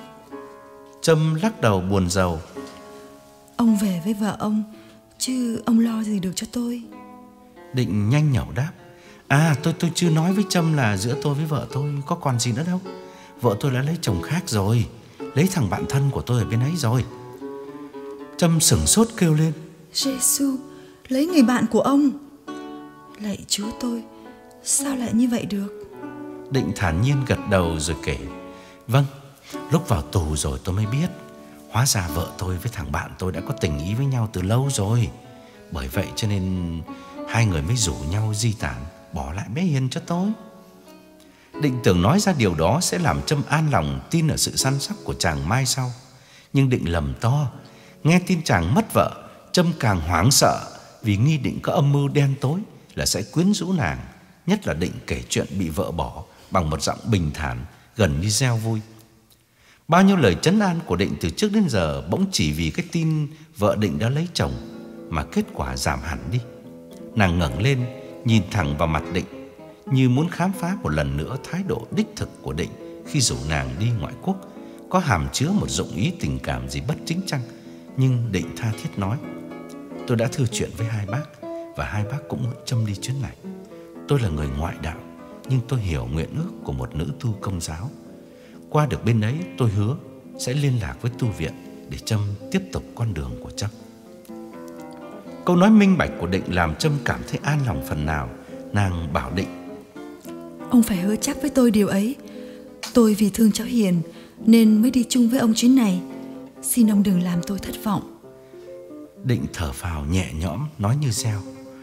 Trâm lắc đầu buồn rầu: ông về với vợ ông, chứ ông lo gì được cho tôi. Định nhanh nhảu đáp: À tôi tôi chưa nói với Trâm là giữa tôi với vợ tôi có còn gì nữa đâu. Vợ tôi đã lấy chồng khác rồi, lấy thằng bạn thân của tôi ở bên ấy rồi. Trâm sửng sốt kêu lên: Giê-xu, lấy người bạn của ông? Lạy Chúa tôi, sao lại như vậy được? Định thản nhiên gật đầu rồi kể: Vâng, lúc vào tù rồi tôi mới biết, hóa ra vợ tôi với thằng bạn tôi đã có tình ý với nhau từ lâu rồi. Bởi vậy cho nên hai người mới rủ nhau di tản, bỏ lại bé Hiền cho tôi. Định tưởng nói ra điều đó sẽ làm Trâm an lòng tin ở sự săn sóc của chàng mai sau. Nhưng Định lầm to. Nghe tin chàng mất vợ, Trâm càng hoảng sợ, vì nghi Định có âm mưu đen tối là sẽ quyến rũ nàng. Nhất là Định kể chuyện bị vợ bỏ bằng một giọng bình thản, gần như reo vui. Bao nhiêu lời trấn an của Định từ trước đến giờ bỗng chỉ vì cái tin vợ Định đã lấy chồng mà kết quả giảm hẳn đi. Nàng ngẩng lên nhìn thẳng vào mặt Định, như muốn khám phá một lần nữa thái độ đích thực của Định khi rủ nàng đi ngoại quốc có hàm chứa một dụng ý tình cảm gì bất chính chăng. Nhưng Định tha thiết nói: Tôi đã thưa chuyện với hai bác, và hai bác cũng muốn Trâm đi chuyến này. Tôi là người ngoại đạo, nhưng tôi hiểu nguyện ước của một nữ tu công giáo. Qua được bên ấy tôi hứa sẽ liên lạc với tu viện để Trâm tiếp tục con đường của Trâm. Câu nói minh bạch của Định làm Trâm cảm thấy an lòng phần nào. Nàng bảo Định: Ông phải hứa chắc với tôi điều ấy. Tôi vì thương cháu Hiền nên mới đi chung với ông chuyến này. Xin ông đừng làm tôi thất vọng. Định thở phào nhẹ nhõm nói như reo: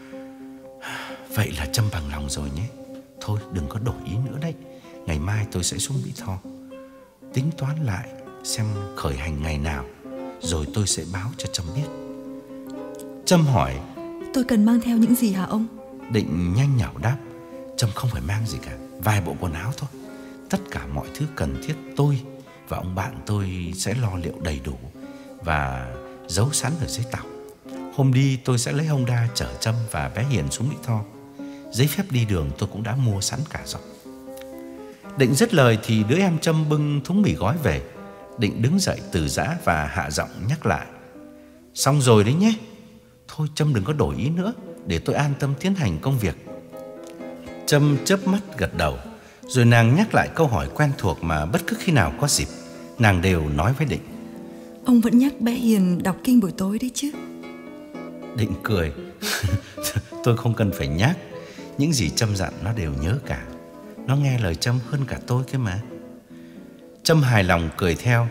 Vậy là Trâm bằng lòng rồi nhé. Thôi đừng có đổi ý nữa đấy. Ngày mai tôi sẽ xuống Mỹ Tho, tính toán lại xem khởi hành ngày nào, rồi tôi sẽ báo cho Trâm biết. Trâm hỏi: Tôi cần mang theo những gì hả ông? Định nhanh nhảu đáp: Trâm không phải mang gì cả, vài bộ quần áo thôi. Tất cả mọi thứ cần thiết tôi và ông bạn tôi sẽ lo liệu đầy đủ và giấu sẵn ở dưới tàu. Hôm đi tôi sẽ lấy Honda chở Trâm và bé Hiền xuống Mỹ Tho. Giấy phép đi đường tôi cũng đã mua sẵn cả rồi. Định dứt lời thì đứa em Trâm bưng thúng mì gói về. Định đứng dậy từ giã và hạ giọng nhắc lại: Xong rồi đấy nhé. Thôi Trâm đừng có đổi ý nữa, để tôi an tâm tiến hành công việc. Trâm chớp mắt gật đầu. Rồi nàng nhắc lại câu hỏi quen thuộc mà bất cứ khi nào có dịp nàng đều nói với Định: Ông vẫn nhắc bé Hiền đọc kinh buổi tối đấy chứ? Định cười: Tôi không cần phải nhắc. Những gì Trâm dặn nó đều nhớ cả. Nó nghe lời Trâm hơn cả tôi kia mà. Trâm hài lòng cười theo: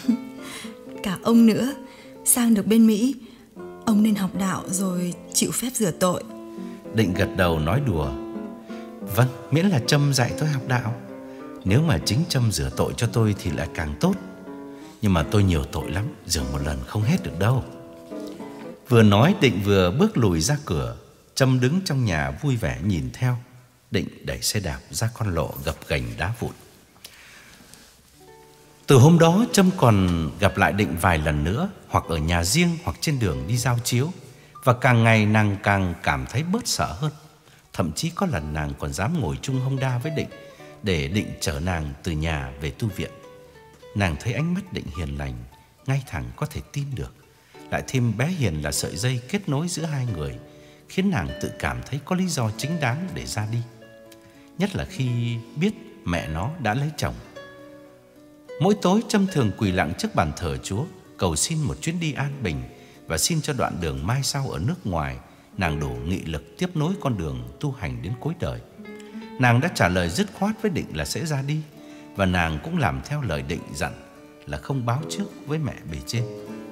Cả ông nữa. Sang được bên Mỹ, ông nên học đạo rồi chịu phép rửa tội. Định gật đầu nói đùa: Vâng, miễn là Trâm dạy tôi học đạo. Nếu mà chính Trâm rửa tội cho tôi thì lại càng tốt. Nhưng mà tôi nhiều tội lắm, rửa một lần không hết được đâu. Vừa nói Định vừa bước lùi ra cửa. Trâm đứng trong nhà vui vẻ nhìn theo. định đẩy xe đạp ra con lộ gập ghềnh đá vụn. Từ hôm đó Trâm còn gặp lại Định vài lần nữa, hoặc ở nhà riêng hoặc trên đường đi giao chiếu. Và càng ngày nàng càng cảm thấy bớt sợ hơn. Thậm chí có lần nàng còn dám ngồi chung Honda với Định, để Định chở nàng từ nhà về tu viện. Nàng thấy ánh mắt Định hiền lành, ngay thẳng có thể tin được. Lại thêm bé Hiền là sợi dây kết nối giữa hai người, khiến nàng tự cảm thấy có lý do chính đáng để ra đi. Nhất là khi biết mẹ nó đã lấy chồng. Mỗi tối Trâm thường quỳ lặng trước bàn thờ Chúa, cầu xin một chuyến đi an bình, và xin cho đoạn đường mai sau ở nước ngoài nàng đủ nghị lực tiếp nối con đường tu hành đến cuối đời. Nàng đã trả lời dứt khoát với Định là sẽ ra đi, và nàng cũng làm theo lời Định dặn là không báo trước với mẹ bề trên.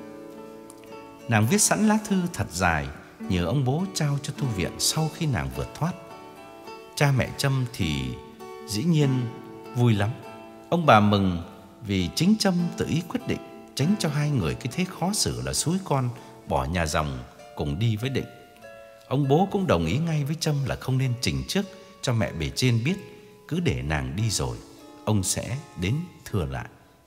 Nàng viết sẵn lá thư thật dài nhờ ông bố trao cho tu viện sau khi nàng vượt thoát. Cha mẹ Trâm thì dĩ nhiên vui lắm. Ông bà mừng vì chính Trâm tự ý quyết định, tránh cho hai người cái thế khó xử là xúi con bỏ nhà dòng cùng đi với Định. Ông bố cũng đồng ý ngay với Trâm là không nên trình trước cho mẹ bề trên biết, cứ để nàng đi rồi ông sẽ đến thưa lại.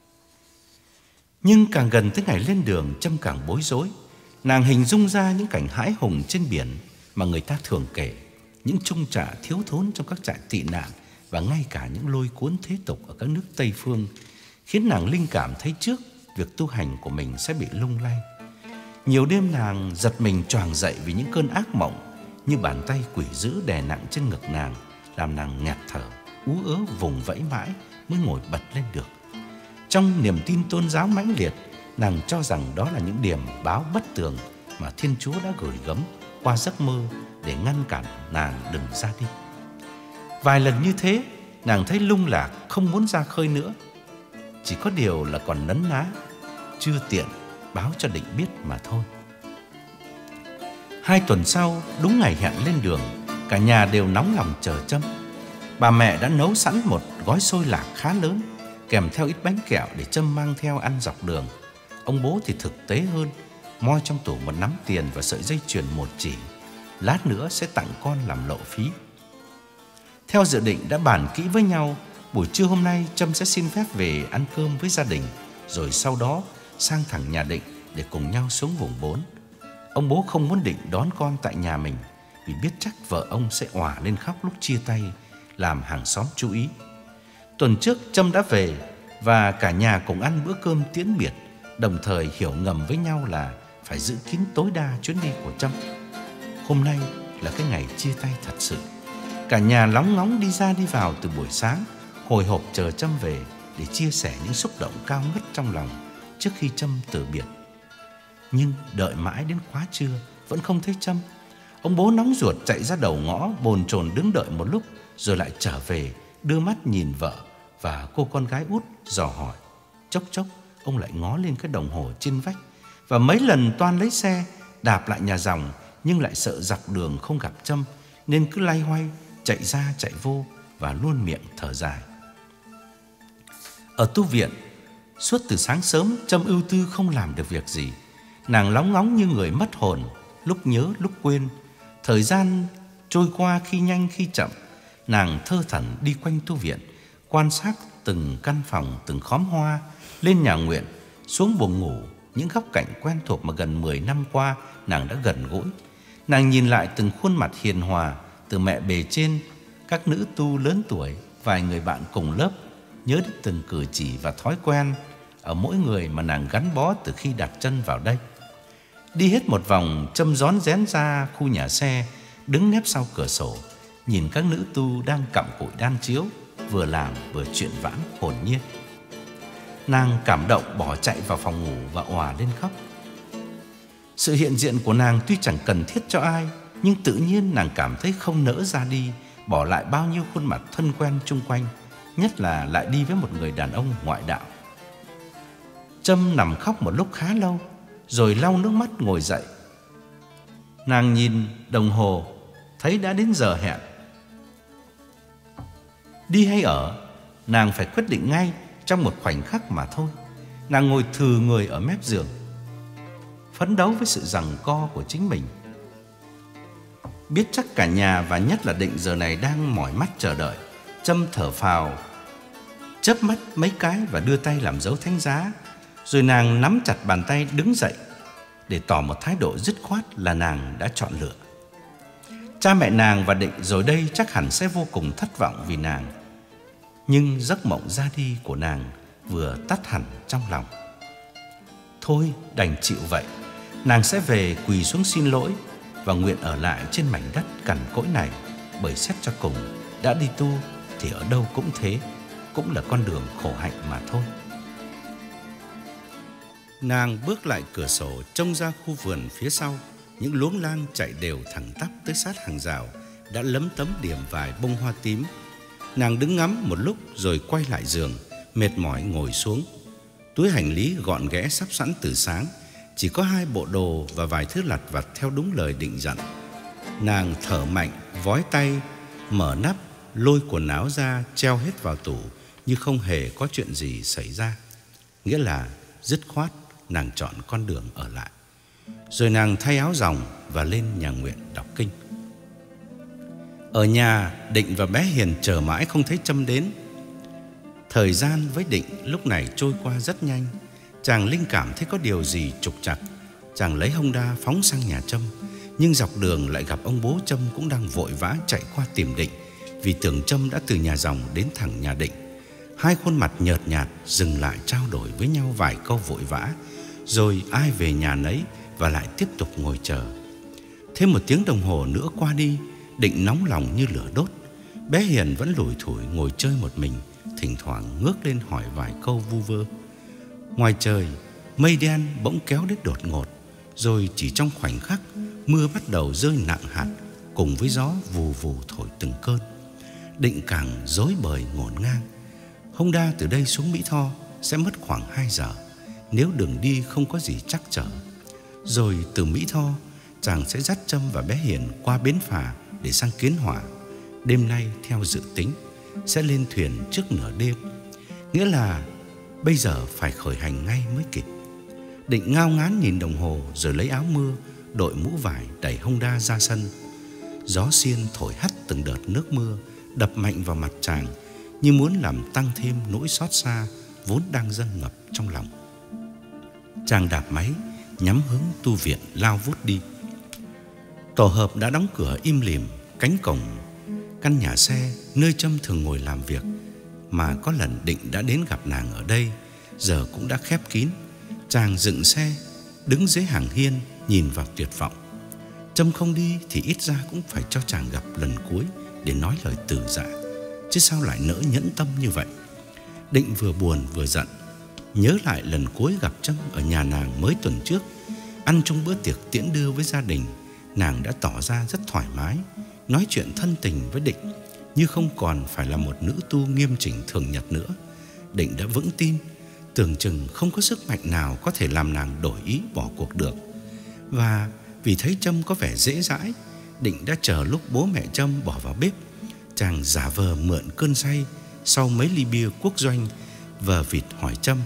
Nhưng càng gần tới ngày lên đường, Trâm càng bối rối. Nàng hình dung ra những cảnh hãi hùng trên biển mà người ta thường kể, những chung trả thiếu thốn trong các trại tị nạn, và ngay cả những lôi cuốn thế tục ở các nước Tây phương, khiến nàng linh cảm thấy trước việc tu hành của mình sẽ bị lung lay. Nhiều đêm nàng giật mình choàng dậy vì những cơn ác mộng, như bàn tay quỷ dữ đè nặng trên ngực nàng, làm nàng nghẹt thở, ú ớ vùng vẫy mãi mới ngồi bật lên được. Trong niềm tin tôn giáo mãnh liệt, nàng cho rằng đó là những điểm báo bất tường mà Thiên Chúa đã gửi gắm qua giấc mơ để ngăn cản nàng đừng ra đi. Vài lần như thế, nàng thấy lung lạc, không muốn ra khơi nữa. Chỉ có điều là còn nấn ná, chưa tiện báo cho Định biết mà thôi. Hai tuần sau, đúng ngày hẹn lên đường, cả nhà đều nóng lòng chờ Trâm. Bà mẹ đã nấu sẵn một gói xôi lạc khá lớn, kèm theo ít bánh kẹo để Trâm mang theo ăn dọc đường. Ông bố thì thực tế hơn, moi trong tủ một nắm tiền và sợi dây chuyền một chỉ. Lát nữa sẽ tặng con làm lộ phí. Theo dự định đã bàn kỹ với nhau, buổi trưa hôm nay Trâm sẽ xin phép về ăn cơm với gia đình, rồi sau đó sang thẳng nhà Định để cùng nhau xuống vùng bốn. Ông bố không muốn Định đón con tại nhà mình, vì biết chắc vợ ông sẽ òa lên khóc lúc chia tay, làm hàng xóm chú ý. Tuần trước Trâm đã về, và cả nhà cùng ăn bữa cơm tiễn biệt, đồng thời hiểu ngầm với nhau là phải giữ kín tối đa chuyến đi của Trâm. Hôm nay là cái ngày chia tay thật sự. Cả nhà lóng ngóng đi ra đi vào từ buổi sáng, hồi hộp chờ Trâm về để chia sẻ những xúc động cao ngất trong lòng trước khi Trâm từ biệt. Nhưng đợi mãi đến quá trưa vẫn không thấy Trâm. Ông bố nóng ruột chạy ra đầu ngõ, bồn chồn đứng đợi một lúc, rồi lại trở về, đưa mắt nhìn vợ và cô con gái út dò hỏi. Chốc chốc ông lại ngó lên cái đồng hồ trên vách, và mấy lần toan lấy xe đạp lại nhà dòng, nhưng lại sợ dọc đường không gặp Trâm, nên cứ loay hoay chạy ra chạy vô và luôn miệng thở dài. Ở tu viện, suốt từ sáng sớm Trâm ưu tư không làm được việc gì. Nàng lóng ngóng như người mất hồn, lúc nhớ lúc quên. Thời gian trôi qua khi nhanh khi chậm. Nàng thơ thẩn đi quanh tu viện, quan sát từng căn phòng, từng khóm hoa, lên nhà nguyện, xuống buồng ngủ, những góc cạnh quen thuộc mà gần mười năm qua nàng đã gần gũi. Nàng nhìn lại từng khuôn mặt hiền hòa, từ mẹ bề trên, các nữ tu lớn tuổi, vài người bạn cùng lớp, nhớ đến từng cử chỉ và thói quen ở mỗi người mà nàng gắn bó từ khi đặt chân vào đây. Đi hết một vòng, Trâm rón rén ra khu nhà xe, đứng nép sau cửa sổ, nhìn các nữ tu đang cặm cụi đan chiếu, vừa làm vừa chuyện vãn hồn nhiên. Nàng cảm động bỏ chạy vào phòng ngủ và òa lên khóc. Sự hiện diện của nàng tuy chẳng cần thiết cho ai, nhưng tự nhiên nàng cảm thấy không nỡ ra đi, bỏ lại bao nhiêu khuôn mặt thân quen chung quanh, nhất là lại đi với một người đàn ông ngoại đạo. Trâm nằm khóc một lúc khá lâu, rồi lau nước mắt ngồi dậy. Nàng nhìn đồng hồ, thấy đã đến giờ hẹn. Đi hay ở, nàng phải quyết định ngay trong một khoảnh khắc mà thôi. Nàng ngồi thừ người ở mép giường, phấn đấu với sự giằng co của chính mình. Biết chắc cả nhà và nhất là Định giờ này đang mỏi mắt chờ đợi, Trâm thở phào, chớp mắt mấy cái và đưa tay làm dấu thánh giá. Rồi nàng nắm chặt bàn tay đứng dậy để tỏ một thái độ dứt khoát là nàng đã chọn lựa. Cha mẹ nàng và Định rồi đây chắc hẳn sẽ vô cùng thất vọng vì nàng. Nhưng giấc mộng ra đi của nàng vừa tắt hẳn trong lòng. Thôi đành chịu vậy. Nàng sẽ về quỳ xuống xin lỗi và nguyện ở lại trên mảnh đất cằn cỗi này, bởi xét cho cùng đã đi tu thì ở đâu cũng thế, cũng là con đường khổ hạnh mà thôi. Nàng bước lại cửa sổ trông ra khu vườn phía sau. Những luống lang chạy đều thẳng tắp tới sát hàng rào đã lấm tấm điểm vài bông hoa tím. Nàng đứng ngắm một lúc rồi quay lại giường, mệt mỏi ngồi xuống. Túi hành lý gọn ghẽ sắp sẵn từ sáng, chỉ có hai bộ đồ và vài thứ lặt vặt theo đúng lời Định dặn. Nàng thở mạnh, vói tay, mở nắp, lôi quần áo ra treo hết vào tủ như không hề có chuyện gì xảy ra. Nghĩa là dứt khoát nàng chọn con đường ở lại. Rồi nàng thay áo ròng và lên nhà nguyện đọc kinh. Ở nhà, Định và bé Hiền chờ mãi không thấy Trâm đến. Thời gian với Định lúc này trôi qua rất nhanh. Chàng linh cảm thấy có điều gì trục trặc. Chàng lấy Honda phóng sang nhà Trâm, nhưng dọc đường lại gặp ông bố Trâm cũng đang vội vã chạy qua tìm Định, vì tưởng Trâm đã từ nhà ròng đến thẳng nhà Định. Hai khuôn mặt nhợt nhạt dừng lại trao đổi với nhau vài câu vội vã, rồi ai về nhà nấy và lại tiếp tục ngồi chờ. Thêm một tiếng đồng hồ nữa qua đi, Định nóng lòng như lửa đốt. Bé Hiền vẫn lủi thủi ngồi chơi một mình, thỉnh thoảng ngước lên hỏi vài câu vu vơ. Ngoài trời, mây đen bỗng kéo đến đột ngột, rồi chỉ trong khoảnh khắc, mưa bắt đầu rơi nặng hạt, cùng với gió vù vù thổi từng cơn. Định càng rối bời ngổn ngang. Honda từ đây xuống Mỹ Tho sẽ mất khoảng hai giờ, nếu đường đi không có gì trắc trở. Rồi từ Mỹ Tho, chàng sẽ dắt Trâm và bé Hiền qua bến phà để sang Kiến Hòa. Đêm nay theo dự tính sẽ lên thuyền trước nửa đêm, nghĩa là bây giờ phải khởi hành ngay mới kịp. Định ngao ngán nhìn đồng hồ rồi lấy áo mưa, đội mũ vải đẩy Honda ra sân. Gió xiên thổi hắt từng đợt nước mưa đập mạnh vào mặt chàng, như muốn làm tăng thêm nỗi xót xa vốn đang dâng ngập trong lòng. Chàng đạp máy nhắm hướng tu viện lao vút đi. Tổ hợp đã đóng cửa im lìm. Cánh cổng căn nhà xe nơi Trâm thường ngồi làm việc, mà có lần Định đã đến gặp nàng ở đây, giờ cũng đã khép kín. Chàng dựng xe, đứng dưới hàng hiên nhìn vào tuyệt vọng. Trâm không đi thì ít ra cũng phải cho chàng gặp lần cuối để nói lời từ dạ, chứ sao lại nỡ nhẫn tâm như vậy. Định vừa buồn vừa giận, nhớ lại lần cuối gặp Trâm ở nhà nàng mới tuần trước. Ăn trong bữa tiệc tiễn đưa với gia đình, nàng đã tỏ ra rất thoải mái, nói chuyện thân tình với Định như không còn phải là một nữ tu nghiêm chỉnh thường nhật nữa. Định đã vững tin, tưởng chừng không có sức mạnh nào có thể làm nàng đổi ý bỏ cuộc được. Và vì thấy Trâm có vẻ dễ dãi, Định đã chờ lúc bố mẹ Trâm bỏ vào bếp. Chàng giả vờ mượn cơn say sau mấy ly bia quốc doanh, vờ vịt hỏi Trâm: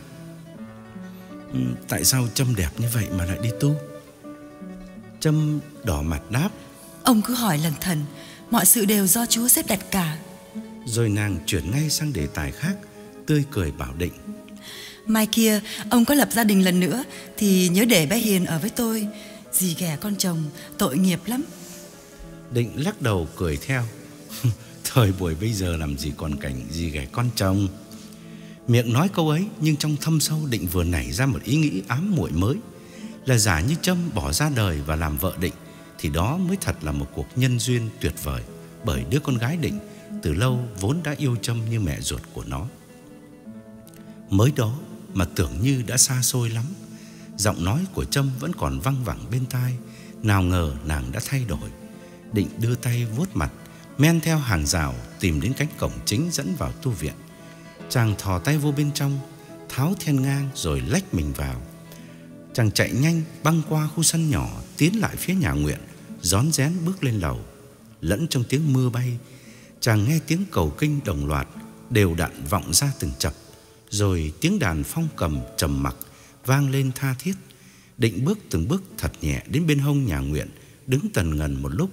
tại sao Trâm đẹp như vậy mà lại đi tu? Trâm đỏ mặt đáp: ông cứ hỏi lần thần, mọi sự đều do Chúa xếp đặt cả. Rồi nàng chuyển ngay sang đề tài khác, tươi cười bảo Định: mai kia ông có lập gia đình lần nữa thì nhớ để bé Hiền ở với tôi. Dì ghẻ con chồng tội nghiệp lắm. Định lắc đầu cười theo: thời buổi bây giờ làm gì còn cảnh dì ghẻ con chồng. Miệng nói câu ấy, nhưng trong thâm sâu Định vừa nảy ra một ý nghĩ ám muội mới, là giả như Trâm bỏ ra đời và làm vợ Định thì đó mới thật là một cuộc nhân duyên tuyệt vời, bởi đứa con gái Định từ lâu vốn đã yêu Trâm như mẹ ruột của nó. Mới đó mà tưởng như đã xa xôi lắm. Giọng nói của Trâm vẫn còn văng vẳng bên tai, nào ngờ nàng đã thay đổi. Định đưa tay vuốt mặt, men theo hàng rào tìm đến cánh cổng chính dẫn vào tu viện. Chàng thò tay vô bên trong, tháo then ngang rồi lách mình vào. Chàng chạy nhanh băng qua khu sân nhỏ, tiến lại phía nhà nguyện, rón rén bước lên lầu. Lẫn trong tiếng mưa bay, chàng nghe tiếng cầu kinh đồng loạt đều đặn vọng ra từng chập, rồi tiếng đàn phong cầm trầm mặc vang lên tha thiết. Định bước từng bước thật nhẹ đến bên hông nhà nguyện, đứng tần ngần một lúc,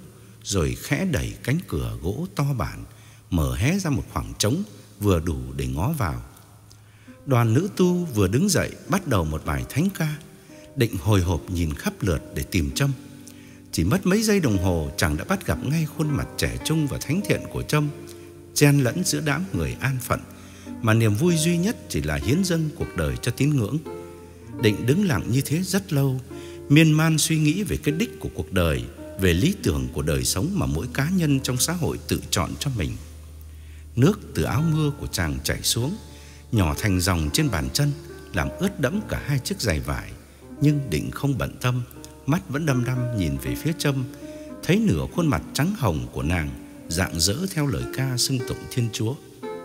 rồi khẽ đẩy cánh cửa gỗ to bản, mở hé ra một khoảng trống vừa đủ để ngó vào. Đoàn nữ tu vừa đứng dậy bắt đầu một bài thánh ca. Định hồi hộp nhìn khắp lượt để tìm Trâm. Chỉ mất mấy giây đồng hồ, chàng đã bắt gặp ngay khuôn mặt trẻ trung và thánh thiện của Trâm, chen lẫn giữa đám người an phận, mà niềm vui duy nhất chỉ là hiến dâng cuộc đời cho tín ngưỡng. Định đứng lặng như thế rất lâu, miên man suy nghĩ về cái đích của cuộc đời, về lý tưởng của đời sống mà mỗi cá nhân trong xã hội tự chọn cho mình. Nước từ áo mưa của chàng chảy xuống, nhỏ thành dòng trên bàn chân, làm ướt đẫm cả hai chiếc giày vải. Nhưng Định không bận tâm, mắt vẫn đăm đăm nhìn về phía Trâm, thấy nửa khuôn mặt trắng hồng của nàng rạng rỡ theo lời ca xưng tụng Thiên Chúa.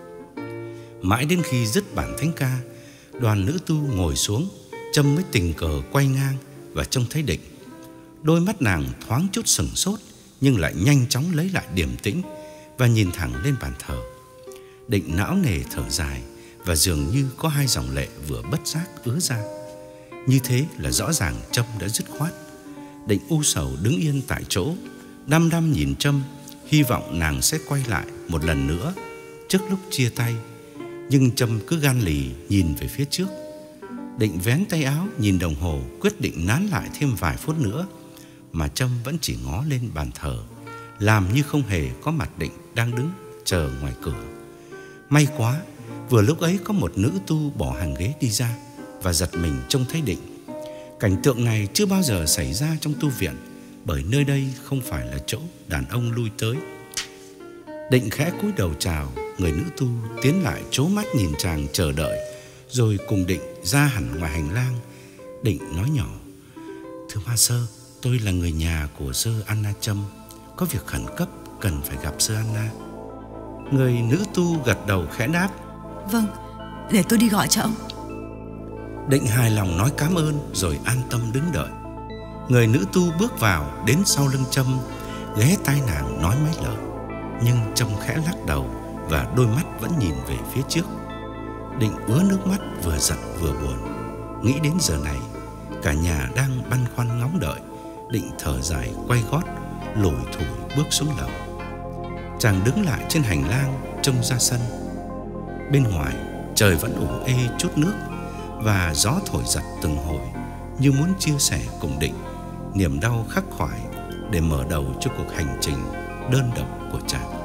Mãi đến khi dứt bản thánh ca, đoàn nữ tu ngồi xuống, Trâm mới tình cờ quay ngang và trông thấy Định. Đôi mắt nàng thoáng chút sừng sốt, nhưng lại nhanh chóng lấy lại điềm tĩnh và nhìn thẳng lên bàn thờ. Định não nề thở dài, và dường như có hai dòng lệ vừa bất giác ứa ra. Như thế là rõ ràng Trâm đã dứt khoát. Định u sầu đứng yên tại chỗ, đăm đăm nhìn Trâm, hy vọng nàng sẽ quay lại một lần nữa trước lúc chia tay. Nhưng Trâm cứ gan lì nhìn về phía trước. Định vén tay áo nhìn đồng hồ, quyết định nán lại thêm vài phút nữa, mà Trâm vẫn chỉ ngó lên bàn thờ, làm như không hề có mặt Định đang đứng chờ ngoài cửa. May quá, vừa lúc ấy có một nữ tu bỏ hàng ghế đi ra và giật mình trông thấy Định. Cảnh tượng này chưa bao giờ xảy ra trong tu viện, bởi nơi đây không phải là chỗ đàn ông lui tới. Định khẽ cúi đầu chào, người nữ tu tiến lại trố mắt nhìn chàng chờ đợi, rồi cùng Định ra hẳn ngoài hành lang. Định nói nhỏ: "Thưa ma sơ, tôi là người nhà của sơ Anna Trâm, có việc khẩn cấp cần phải gặp sơ Anna." Người nữ tu gật đầu khẽ đáp: "Vâng, để tôi đi gọi cho ông." Định hài lòng nói cảm ơn rồi an tâm đứng đợi. Người nữ tu bước vào đến sau lưng Trâm, ghé tai nàng nói mấy lời, nhưng Trâm khẽ lắc đầu và đôi mắt vẫn nhìn về phía trước. Định ứa nước mắt, vừa giận vừa buồn. Nghĩ đến giờ này cả nhà đang băn khoăn ngóng đợi, Định thở dài quay gót, lủi thủi bước xuống lầu. Chàng đứng lại trên hành lang trông ra sân. Bên ngoài trời vẫn ủ ê chút nước, và gió thổi giật từng hồi, như muốn chia sẻ cùng Định niềm đau khắc khoải để mở đầu cho cuộc hành trình đơn độc của chàng.